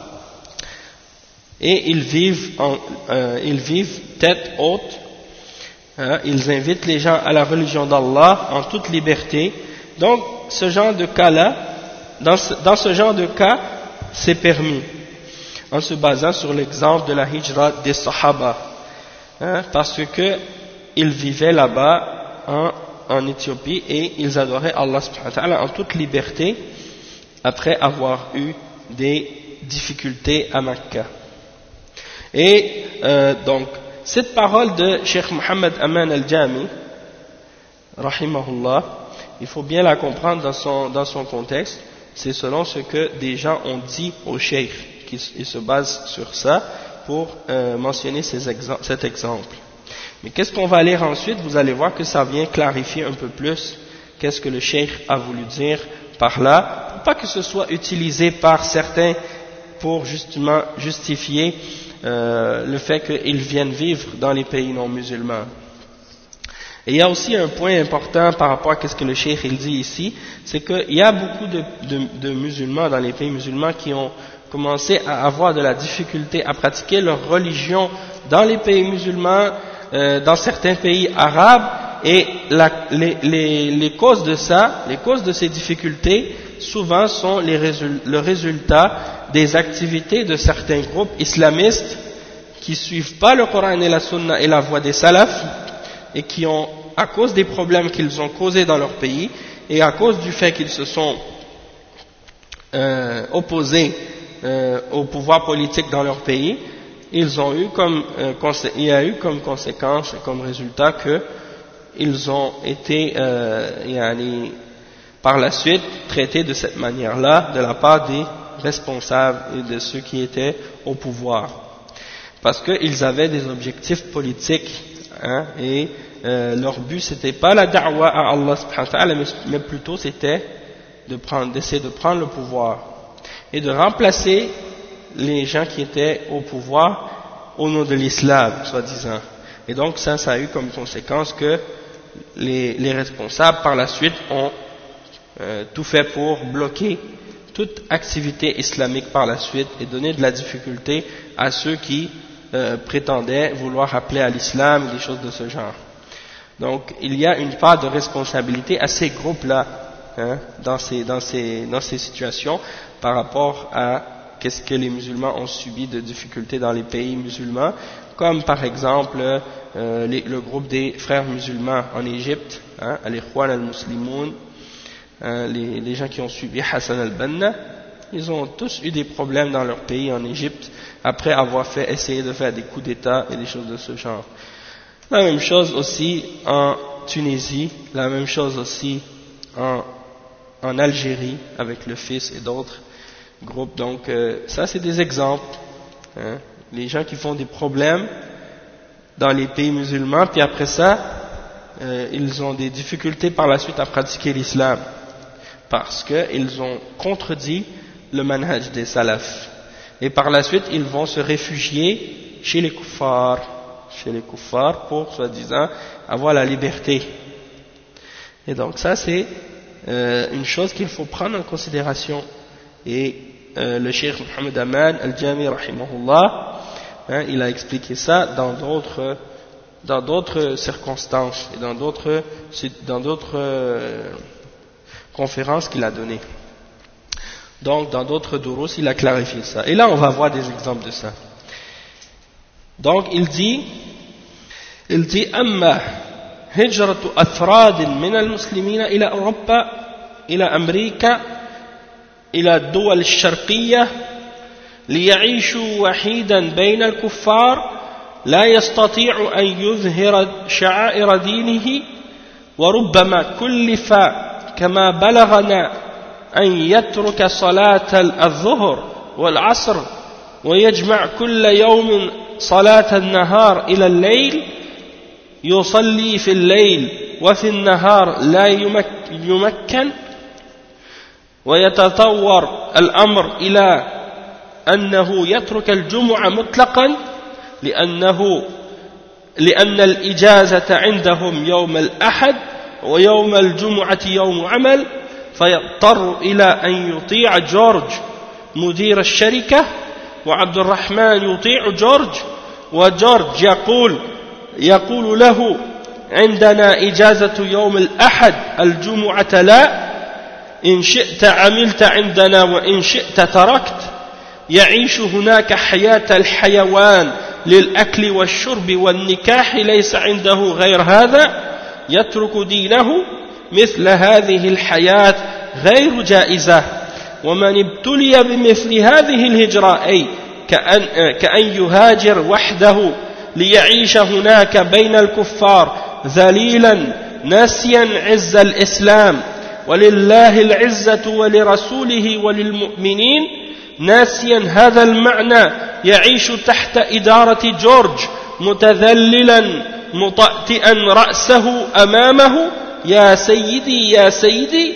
et ils vivent tête haute, ils invitent les gens à la religion d'Allah en toute liberté. Donc ce genre de cas-là, dans ce genre de cas, c'est permis, en se basant sur l'exemple de la hijra des Sahaba, parce que ils vivaient là-bas en Éthiopie et ils adoraient Allah subhanahu wa ta'ala en toute liberté après avoir eu des difficultés à Mecca. Et donc cette parole de Cheikh Mohammed Aman al-Jami rahimahullah, il faut bien la comprendre dans son contexte. C'est selon ce que des gens ont dit au Cheikh, qu'ils se basent sur ça pour mentionner cet exemple. Mais qu'est-ce qu'on va lire ensuite? Vous allez voir que ça vient clarifier un peu plus qu'est-ce que le Cheikh a voulu dire par là, pour pas que ce soit utilisé par certains pour justement justifier le fait qu'ils viennent vivre dans les pays non musulmans. Et il y a aussi un point important par rapport à ce que le Cheikh il dit ici, c'est qu'il y a beaucoup de musulmans dans les pays musulmans qui ont commencé à avoir de la difficulté à pratiquer leur religion dans les pays musulmans, dans certains pays arabes, et les causes de ça, les causes de ces difficultés, souvent sont le résultat des activités de certains groupes islamistes qui suivent pas le Coran et la Sunna et la voie des salafs, et qui ont, à cause des problèmes qu'ils ont causés dans leur pays, et à cause du fait qu'ils se sont opposés au pouvoir politique dans leur pays, il y a eu comme conséquence et comme résultat que ils ont été par la suite traités de cette manière-là de la part des responsables et de ceux qui étaient au pouvoir, parce qu'ils avaient des objectifs politiques, hein, et leur but c'était pas la da'wa à Allah subhanahu wa ta'ala, mais plutôt c'était d'essayer de prendre le pouvoir et de remplacer les gens qui étaient au pouvoir au nom de l'islam, soi-disant. Et donc ça a eu comme conséquence que les responsables par la suite ont tout fait pour bloquer toute activité islamique par la suite et donner de la difficulté à ceux qui prétendaient vouloir appeler à l'islam et des choses de ce genre. Donc il y a une part de responsabilité à ces groupes-là, hein, dans ces situations par rapport à qu'est-ce que les musulmans ont subi de difficultés dans les pays musulmans, comme par exemple le groupe des frères musulmans en Égypte, hein, al-Ikhwan al-Muslimoun, les gens qui ont suivi Hassan al-Banna, ils ont tous eu des problèmes dans leur pays en Égypte après avoir essayé de faire des coups d'État et des choses de ce genre. La même chose aussi en Tunisie, la même chose aussi en Algérie avec le fils et d'autres groupes. Donc ça c'est des exemples, hein, les gens qui font des problèmes dans les pays musulmans, puis après ça ils ont des difficultés par la suite à pratiquer l'islam parce qu'ils ont contredit le manhaj des salafs, et par la suite ils vont se réfugier chez les kuffars pour soi-disant avoir la liberté. Et donc ça c'est une chose qu'il faut prendre en considération. Et le cheikh Mohammed Aman al-Jami rahimahullah, hein, il a expliqué ça dans d'autres circonstances et dans d'autres conférences qu'il a données. Donc dans d'autres durus il a clarifié ça, et là on va voir des exemples de ça. Donc il dit أما هجرة أفراد من المسلمين إلى أوروبا إلى أمريكا إلى الدول الشرقية ليعيشوا وحيدا بين الكفار لا يستطيع أن يظهر شعائر دينه، وربما كلف كما بلغنا أن يترك صلاة الظهر والعصر ويجمع كل يوم صلاة النهار إلى الليل، يصلي في الليل وفي النهار لا يمكن، ويتطور الأمر إلى أنه يترك الجمعة مطلقا لأن الإجازة عندهم يوم الأحد ويوم الجمعة يوم عمل، فيضطر إلى أن يطيع جورج مدير الشركة، وعبد الرحمن يطيع جورج، وجورج يقول له عندنا إجازة يوم الأحد الجمعة لا، إن شئت عملت عندنا وإن شئت تركت. يعيش هناك حياة الحيوان للأكل والشرب والنكاح، ليس عنده غير هذا، يترك دينه. مثل هذه الحياة غير جائزة، ومن ابتلي بمثل هذه الهجرة أي كأن يهاجر وحده ليعيش هناك بين الكفار ذليلا ناسيا عز الإسلام، ولله العزة ولرسوله وللمؤمنين، ناسيا هذا المعنى، يعيش تحت إدارة جورج متذللا مطأطئا رأسه أمامه، يا سيدي يا سيدي،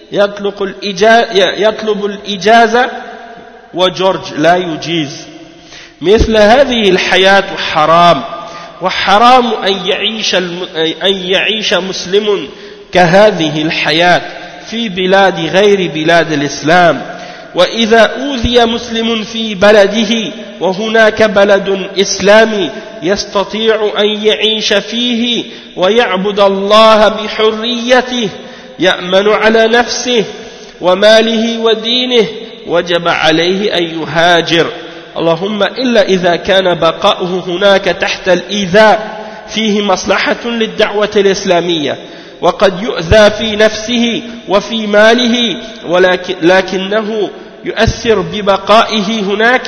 يطلب الإجازة وجورج لا يجيز. مثل هذه الحياة حرام، وحرام أن يعيش مسلم كهذه الحياة في بلاد غير بلاد الإسلام، وإذا أوذي مسلم في بلده وهناك بلد إسلامي يستطيع أن يعيش فيه ويعبد الله بحريته يأمن على نفسه وماله ودينه وجب عليه أن يهاجر اللهم إلا إذا كان بقاؤه هناك تحت الإيذاء فيه مصلحة للدعوة الإسلامية وقد يؤذى في نفسه وفي ماله لكنه يؤثر ببقائه هناك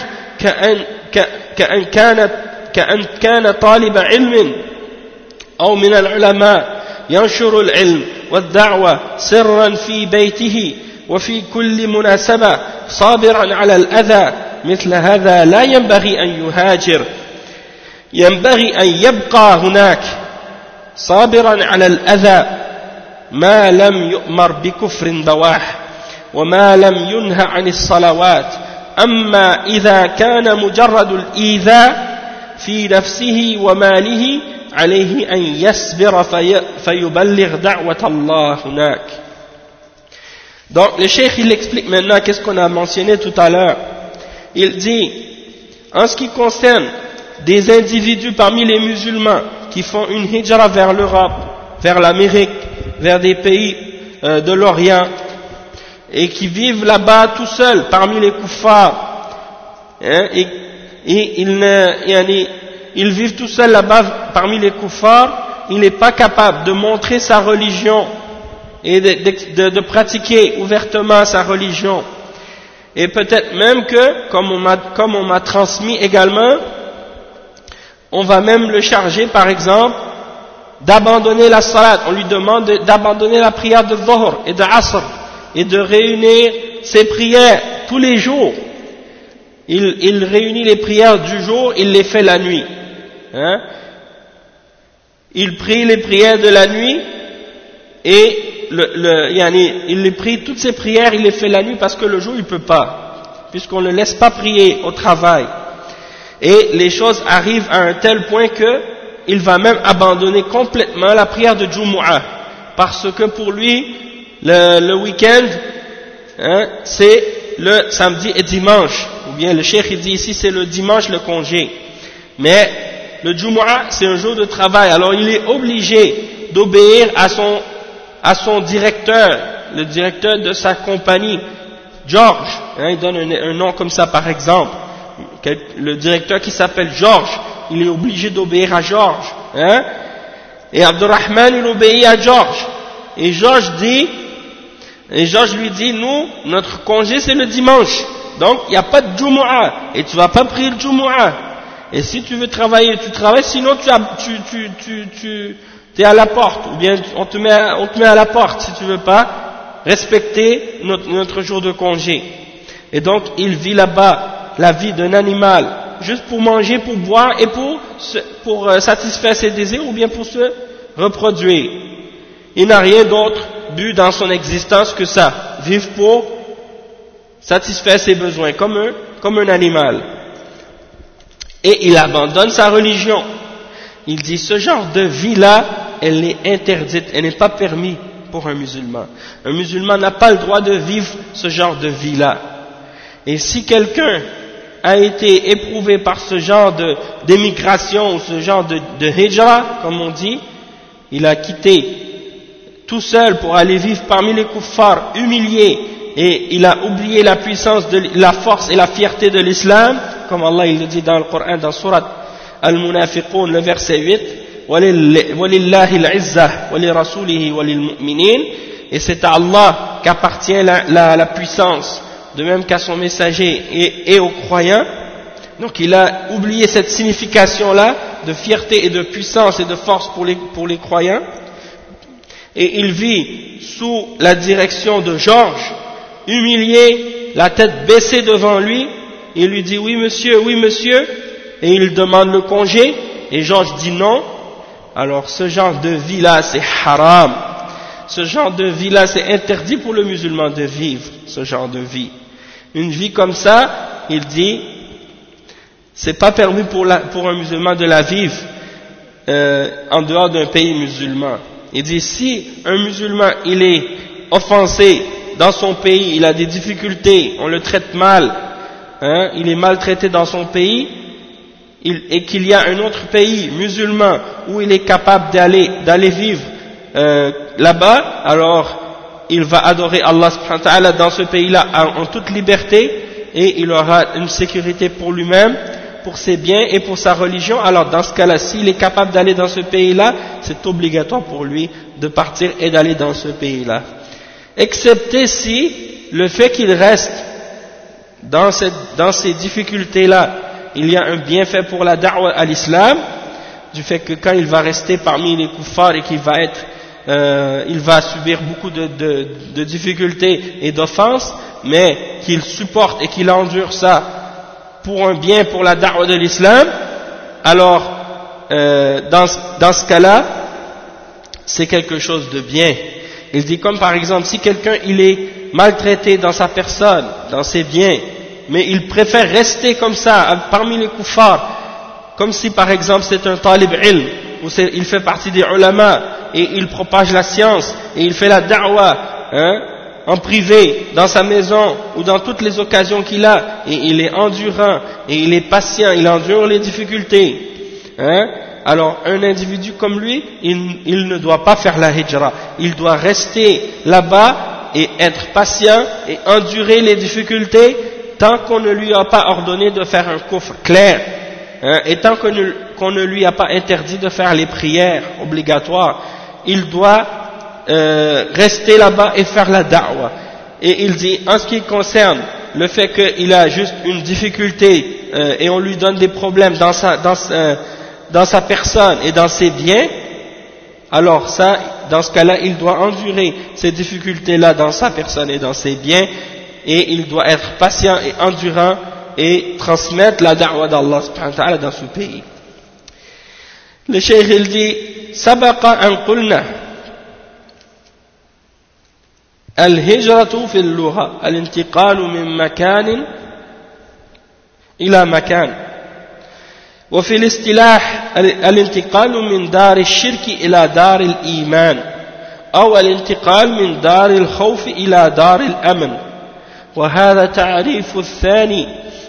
كأن كان طالب علم أو من العلماء ينشر العلم والدعوة سرا في بيته وفي كل مناسبة صابرا على الأذى مثل هذا لا ينبغي أن يهاجر ينبغي أن يبقى هناك صابرا على الأذى ما لم يؤمر بكفر بواح وما لم ينهى عن الصلوات أما إذا كان مجرد الإيذاء في نفسه وماله عليه أن يصبر فيبلغ دعوة الله هناك. Donc le cheikh il explique maintenant qu'est-ce qu'on a mentionné tout à l'heure. Il dit en ce qui concerne des individus parmi les musulmans qui font une hijra vers l'Europe, vers l'Amérique, vers des pays de l'Orient et qui vivent là-bas tout seuls parmi les kuffars et ils vivent tout seuls là-bas parmi les kuffars, il n'est pas capable de montrer sa religion et de pratiquer ouvertement sa religion et peut-être même que comme on m'a transmis également, on va même le charger par exemple d'abandonner la salat, on lui demande d'abandonner la prière de Dhuhr et de Asr et de réunir ses prières tous les jours. Il réunit les prières du jour, il les fait la nuit. Il prie les prières de la nuit et il les prie, toutes ces prières, il les fait la nuit parce que le jour il ne peut pas, puisqu'on ne le laisse pas prier au travail. Et les choses arrivent à un tel point que il va même abandonner complètement la prière de Jumu'ah, parce que pour lui, le week-end, c'est le samedi et dimanche, ou bien le cheikh il dit ici c'est le dimanche le congé, mais le Jumu'ah c'est un jour de travail, alors il est obligé d'obéir à son directeur, le directeur de sa compagnie, George, il donne un nom comme ça par exemple, le directeur qui s'appelle George, il est obligé d'obéir à George, et Abdurrahman il obéit à George, et George lui dit, nous, notre congé c'est le dimanche, donc il n'y a pas de Jumu'ah, et tu ne vas pas prier le Jumu'ah, et si tu veux travailler, tu travailles, sinon tu es à la porte, ou bien on te met à la porte si tu ne veux pas respecter notre jour de congé. Et donc il vit là-bas la vie d'un animal, juste pour manger, pour boire et pour satisfaire ses désirs ou bien pour se reproduire. Il n'a rien d'autre but dans son existence que ça, vivre pour satisfaire ses besoins comme un animal. Et il abandonne sa religion. Il dit ce genre de vie-là, elle est interdite, elle n'est pas permise pour un musulman. Un musulman n'a pas le droit de vivre ce genre de vie-là. Et si quelqu'un a été éprouvé par ce genre d'émigration ou ce genre de hijra, comme on dit, il a quitté tout seul pour aller vivre parmi les kuffars humiliés et il a oublié la puissance, la force et la fierté de l'islam, comme Allah il le dit dans le Coran, dans Surat Al-Munafiqun, le verset 8, وَلِلَّهِ الْعِزَّةِ وَلِرَسُولِهِ وَلِلْمُؤْمِنِينَ, et c'est à Allah qu'appartient la puissance, de même qu'à son messager et aux croyants. Donc il a oublié cette signification-là de fierté et de puissance et de force pour les croyants, et il vit sous la direction de Georges, humilié, la tête baissée devant lui. Il lui dit oui monsieur, et il demande le congé, et Georges dit non. Alors ce genre de vie-là c'est haram, ce genre de vie-là c'est interdit pour le musulman de vivre, ce genre de vie. Une vie comme ça, il dit, c'est pas permis pour un musulman de la vivre en dehors d'un pays musulman. Il dit si un musulman il est offensé dans son pays, il a des difficultés, on le traite mal, hein, il est maltraité dans son pays, et qu'il y a un autre pays musulman où il est capable d'aller vivre là-bas, alors il va adorer Allah subhanahu wa ta'ala dans ce pays-là en toute liberté, et il aura une sécurité pour lui-même, pour ses biens et pour sa religion. Alors dans ce cas-là, s'il est capable d'aller dans ce pays-là, c'est obligatoire pour lui de partir et d'aller dans ce pays-là, excepté si le fait qu'il reste dans ces difficultés-là, il y a un bienfait pour la da'wa à l'islam, du fait que quand il va rester parmi les kuffars et qu'il va il va subir beaucoup de difficultés et d'offenses, mais qu'il supporte et qu'il endure ça pour un bien pour la da'wa de l'islam, alors dans ce cas-là, c'est quelque chose de bien. Il dit comme par exemple, si quelqu'un il est maltraité dans sa personne, dans ses biens, mais il préfère rester comme ça parmi les kuffars, comme si par exemple c'est un talib ilm, ou il fait partie des ulama et il propage la science et il fait la da'wa, hein, en privé, dans sa maison ou dans toutes les occasions qu'il a, et il est endurant et il est patient, il endure les difficultés, hein. Alors un individu comme lui, il ne doit pas faire la hijra, il doit rester là-bas et être patient et endurer les difficultés tant qu'on ne lui a pas ordonné de faire un kufr clair, hein, et tant qu'on ne lui a pas interdit de faire les prières obligatoires, il doit rester là-bas et faire la da'wa. Et il dit, en ce qui concerne le fait qu'il a juste une difficulté et on lui donne des problèmes dans sa personne et dans ses biens, alors ça, dans ce cas-là, il doit endurer ces difficultés-là dans sa personne et dans ses biens, et il doit être patient et endurant et transmettre la da'wa d'Allah subhanahu wa ta'ala dans ce pays. Le cheikh il dit, sabaqa an qulna al-hijratu fi al-lugha al-intiqalu min makanin ila makan, wa fi al-istilah al-intiqalu min dar al-shirk ila dar al-iman, aw al-intiqal min dar al-khawf ila dar al-amn. وهذا تعريف الثاني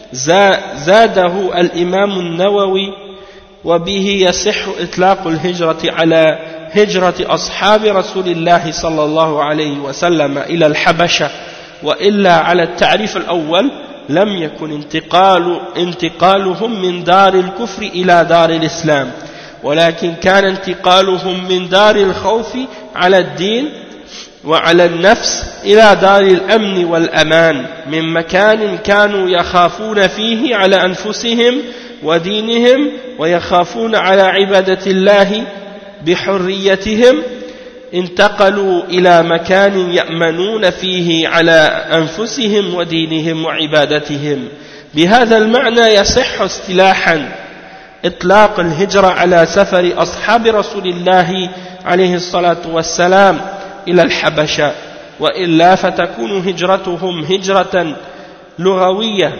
زاده الإمام النووي، وبه يصح إطلاق الهجرة على هجرة أصحاب رسول الله صلى الله عليه وسلم إلى الحبشة، وإلا على التعريف الأول لم يكن انتقالهم من دار الكفر إلى دار الإسلام، ولكن كان انتقالهم من دار الخوف على الدين وعلى النفس إلى دار الأمن والأمان، من مكان كانوا يخافون فيه على أنفسهم ودينهم ويخافون على عبادة الله بحريتهم، انتقلوا إلى مكان يأمنون فيه على أنفسهم ودينهم وعبادتهم. بهذا المعنى يصح اصطلاحا إطلاق الهجرة على سفر أصحاب رسول الله عليه الصلاة والسلام إلى الحبشة، وإلا فتكون هجرتهم هجرة لغوية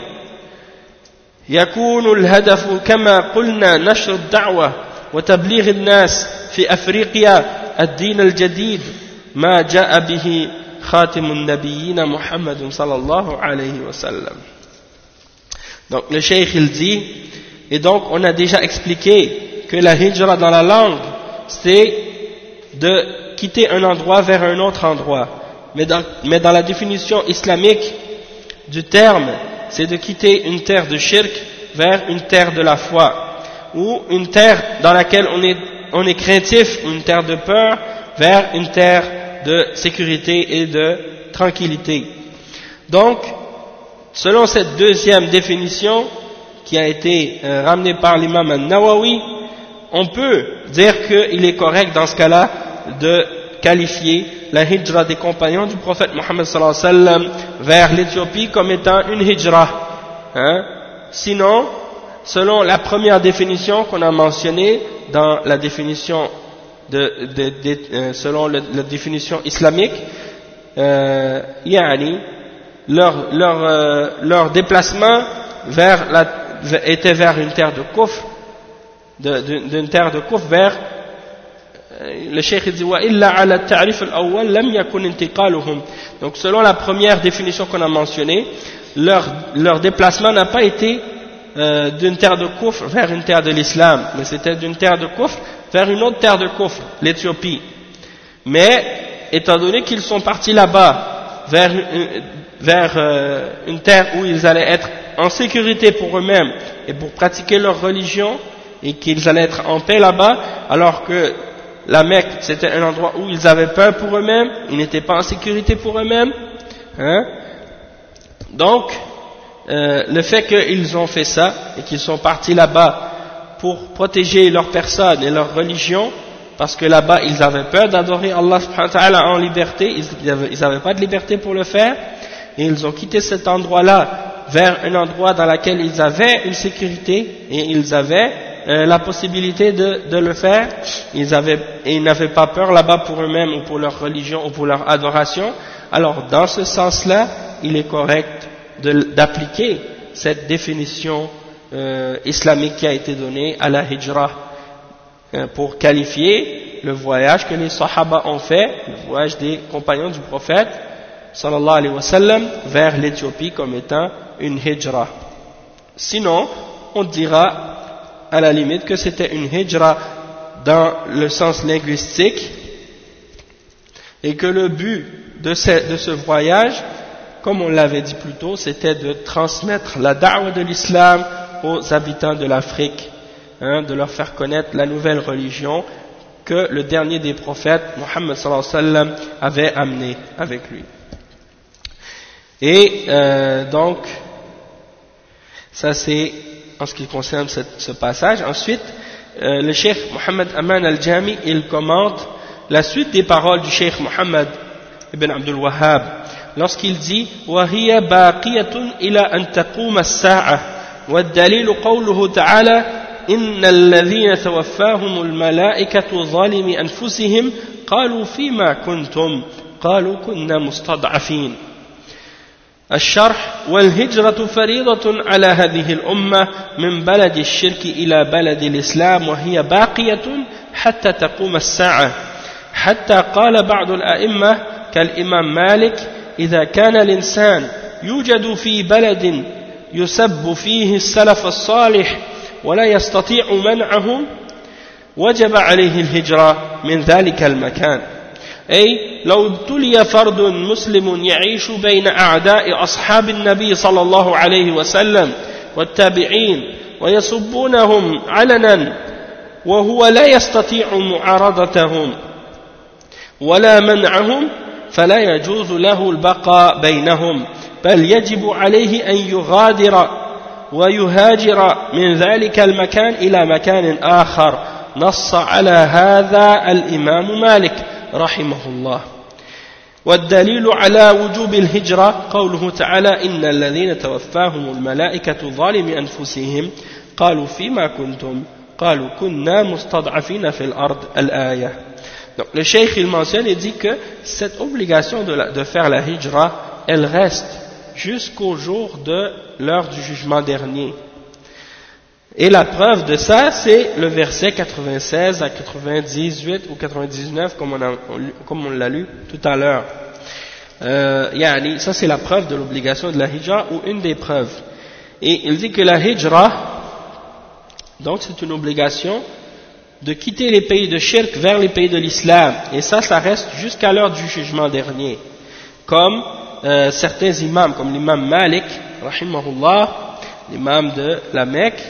يكون الهدف كما قلنا نشر الدعوة وتبليغ الناس في أفريقيا الدين الجديد ما جاء به خاتم النبيين محمد صلى الله عليه وسلم. Donc le cheikh il dit, et donc on a déjà expliqué que la hijra dans la langue c'est de quitter un endroit vers un autre endroit, mais dans la définition islamique du terme, c'est de quitter une terre de shirk vers une terre de la foi, ou une terre dans laquelle on est craintif, une terre de peur, vers une terre de sécurité et de tranquillité. Donc, selon cette deuxième définition qui a été ramenée par l'imam al-Nawawi, on peut dire qu'il est correct dans ce cas-là de qualifier la hijra des compagnons du prophète Mohammed sallallahu alayhi wa sallam vers l'Éthiopie comme étant une hijra, hein? Sinon, selon la première définition qu'on a mentionnée dans la définition selon la définition islamique, yani leur déplacement était vers une terre de kufr, d'une terre de kufr vers le cheikh dit وإلا على التعريف الأول لم يكن انتقالهم Donc selon la première définition qu'on a mentionnée, leur déplacement n'a pas été d'une terre de Kufr vers une terre de l'islam, mais c'était d'une terre de Kufr vers une autre terre de Kufr, l'Éthiopie. Mais étant donné qu'ils sont partis là-bas vers une terre où ils allaient être en sécurité pour eux-mêmes et pour pratiquer leur religion, et qu'ils allaient être en paix là-bas, alors que la Mecque c'était un endroit où ils avaient peur pour eux-mêmes, ils n'étaient pas en sécurité pour eux-mêmes, hein? Donc le fait qu'ils ont fait ça et qu'ils sont partis là-bas pour protéger leur personne et leur religion, parce que là-bas ils avaient peur d'adorer Allah subhanahu wa ta'ala en liberté, ils n'avaient pas de liberté pour le faire, et ils ont quitté cet endroit-là vers un endroit dans lequel ils avaient une sécurité et ils avaient la possibilité de le faire, et ils n'avaient pas peur là-bas pour eux-mêmes ou pour leur religion ou pour leur adoration. Alors dans ce sens-là, il est correct d'appliquer cette définition islamique qui a été donnée à la hijra pour qualifier le voyage que les sahaba ont fait, le voyage des compagnons du prophète sallallahu alayhi wa sallam vers l'Éthiopie comme étant une hijra. Sinon, on dira à la limite que c'était une hijra dans le sens linguistique et que le but de ce voyage, comme on l'avait dit plus tôt, c'était de transmettre la da'wa de l'islam aux habitants de l'Afrique, hein, de leur faire connaître la nouvelle religion que le dernier des prophètes, Mohammed sallallahu alayhi wa sallam, avait amené avec lui. Et donc, ça c'est en ce qui concerne ce passage. Ensuite, le cheikh Mohammed Aman al-Jami, il commente la suite des paroles du cheikh Mohammed ibn Abdul Wahhab lorsqu'il dit وَهِيَ بَاقِيَةٌ إِلَى أَن تَقُومَ السَّاعَةُ وَالدَّلِيلُ قَوْلُهُ تَعَالَى إِنَّ الَّذِينَ تَوَفَّاهُمُ الْمَلَائِكَةُ ظَالِمِي أَنفُسِهِمْ قَالُوا فِيمَا كُنْتُمْ قَالُوا كُنَّا مُسْتَضْعَفِينَ. الشرح والهجرة فريضة على هذه الأمة من بلد الشرك إلى بلد الإسلام وهي باقية حتى تقوم الساعة حتى قال بعض الأئمة كالإمام مالك إذا كان الإنسان يوجد في بلد يسب فيه السلف الصالح ولا يستطيع منعهم وجب عليه الهجرة من ذلك المكان. أي لو ابتلي فرد مسلم يعيش بين أعداء أصحاب النبي صلى الله عليه وسلم والتابعين ويسبونهم علنا وهو لا يستطيع معارضتهم ولا منعهم فلا يجوز له البقاء بينهم بل يجب عليه أن يغادر ويهاجر من ذلك المكان إلى مكان آخر. نص على هذا الإمام مالك رحمه الله. والدليل على وجوب الهجرة قوله تعالى إن الذين توفاهم الملائكة ظالم أنفسهم قالوا فيما كنتم قالوا كنا مستضعفين في الأرض الآية. Donc le cheikh il mentionne et dit que cette obligation de faire la hijra elle reste jusqu'au jour de l'heure du jugement dernier. Et la preuve de ça, c'est le verset 96 à 98 ou 99, comme on l'a lu tout à l'heure. Ça c'est la preuve de l'obligation de la hijra, ou une des preuves. Et il dit que la hijra, donc c'est une obligation de quitter les pays de shirk vers les pays de l'islam. Et ça reste jusqu'à l'heure du jugement dernier. Comme certains imams, comme l'imam Malik, rahimahullah, l'imam de la Mecque,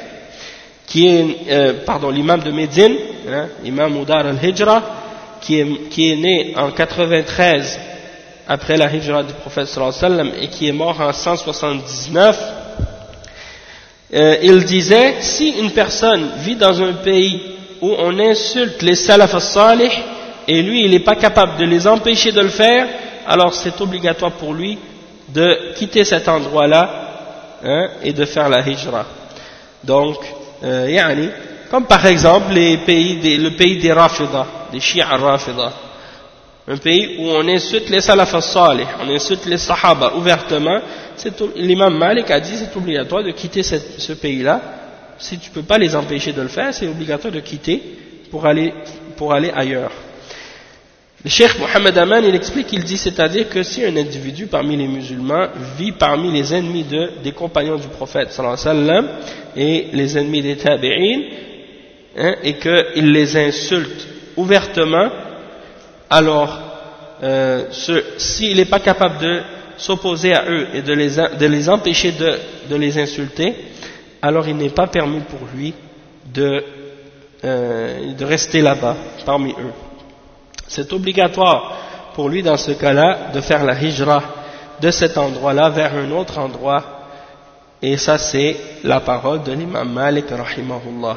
l'imam de Médine, hein, imam Udar al-Hijra, qui est né en 93 après la hijra du prophète sallallahu alayhi wa sallam et qui est mort en 179, il disait, si une personne vit dans un pays où on insulte les salaf as-salih et lui il n'est pas capable de les empêcher de le faire, alors c'est obligatoire pour lui de quitter cet endroit-là, hein, et de faire la hijra. Donc comme par exemple le pays des Rafida, des Shia Rafida, un pays où on insulte les salaf as-salih, on insulte les sahaba ouvertement, l'imam Malik a dit c'est obligatoire de quitter ce pays-là. Si tu ne peux pas les empêcher de le faire, c'est obligatoire de quitter pour aller ailleurs. Le Cheikh Mohammed Aman, il explique, il dit, c'est-à-dire que si un individu parmi les musulmans vit parmi les ennemis des compagnons du prophète sallallahu alayhi wa sallam et les ennemis des tabi'in, hein, et qu'il les insulte ouvertement, alors s'il n'est pas capable de s'opposer à eux et de les empêcher de les insulter, alors il n'est pas permis pour lui de rester là-bas parmi eux. C'est obligatoire pour lui dans ce cas-là de faire la hijra de cet endroit-là vers un autre endroit, et ça c'est la parole de l'imam Malik rahimahullah.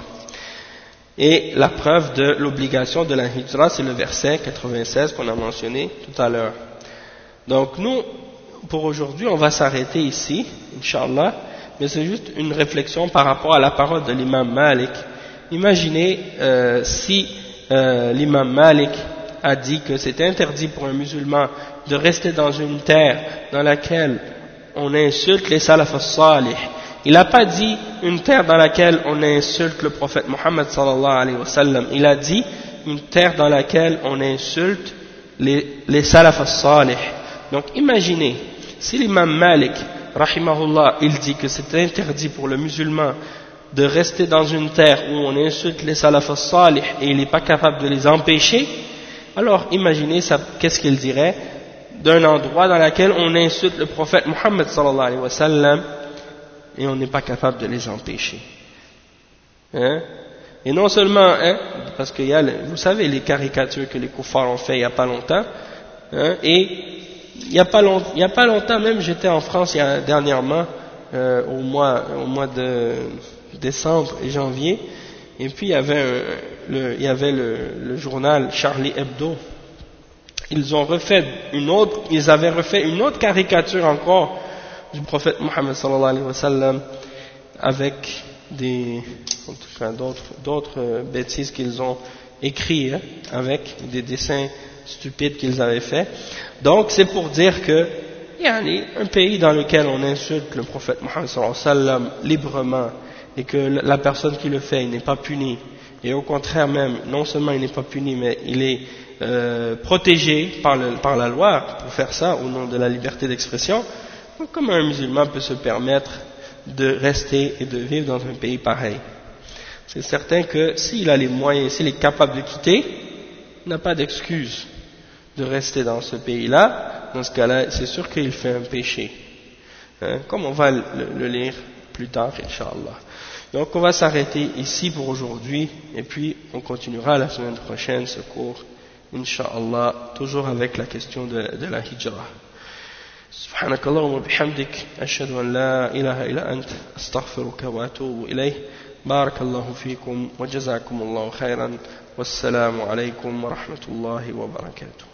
Et la preuve de l'obligation de la hijra, c'est le verset 96 qu'on a mentionné tout à l'heure. Donc nous, pour aujourd'hui, on va s'arrêter ici, Inch'Allah, mais c'est juste une réflexion par rapport à la parole de l'imam Malik. Imaginez si l'imam Malik a dit que c'est interdit pour un musulman de rester dans une terre dans laquelle on insulte les salaf as-salih. Il n'a pas dit une terre dans laquelle on insulte le prophète Mohammed sallallahu alayhi wa sallam. Il a dit une terre dans laquelle on insulte les salaf as-salih. Donc imaginez, si l'imam Malik, rahimahullah, il dit que c'est interdit pour le musulman de rester dans une terre où on insulte les salaf as-salih et il n'est pas capable de les empêcher, alors imaginez ça, qu'est-ce qu'il dirait d'un endroit dans lequel on insulte le prophète Mohammed sallallahu alayhi wa sallam et on n'est pas capable de les empêcher. Hein? Et non seulement, hein, parce qu'il y a, vous savez, les caricatures que les kuffars ont fait il n'y a pas longtemps, hein, et il n'y a pas longtemps même, j'étais en France dernièrement, au mois de décembre et janvier, et puis il y avait le journal Charlie Hebdo. Ils avaient refait une autre caricature encore du prophète Mohammed sallallahu alayhi wa sallam avec d'autres bêtises qu'ils ont écrites, hein, avec des dessins stupides qu'ils avaient faits. Donc c'est pour dire que un pays dans lequel on insulte le prophète Mohammed sallallahu alayhi wa sallam librement et que la personne qui le fait n'est pas punie, et au contraire même, non seulement il n'est pas puni, mais il est protégé par la loi pour faire ça au nom de la liberté d'expression. Donc, comment un musulman peut se permettre de rester et de vivre dans un pays pareil? C'est certain que s'il a les moyens, s'il est capable de quitter, il n'a pas d'excuse de rester dans ce pays-là. Dans ce cas-là, c'est sûr qu'il fait un péché, hein, comme on va le lire plus tard, Inch'Allah. Donc on va s'arrêter ici pour aujourd'hui, et puis on continuera la semaine prochaine ce cours, Inch'Allah, toujours avec la question de la hijra. سبحانك اللهم وبحمدك أشهد أن لا إله إلا أنت أستغفرك وأتوب إليه بارك الله فيكم وجزاكم الله خيرا والسلام عليكم ورحمة الله وبركاته.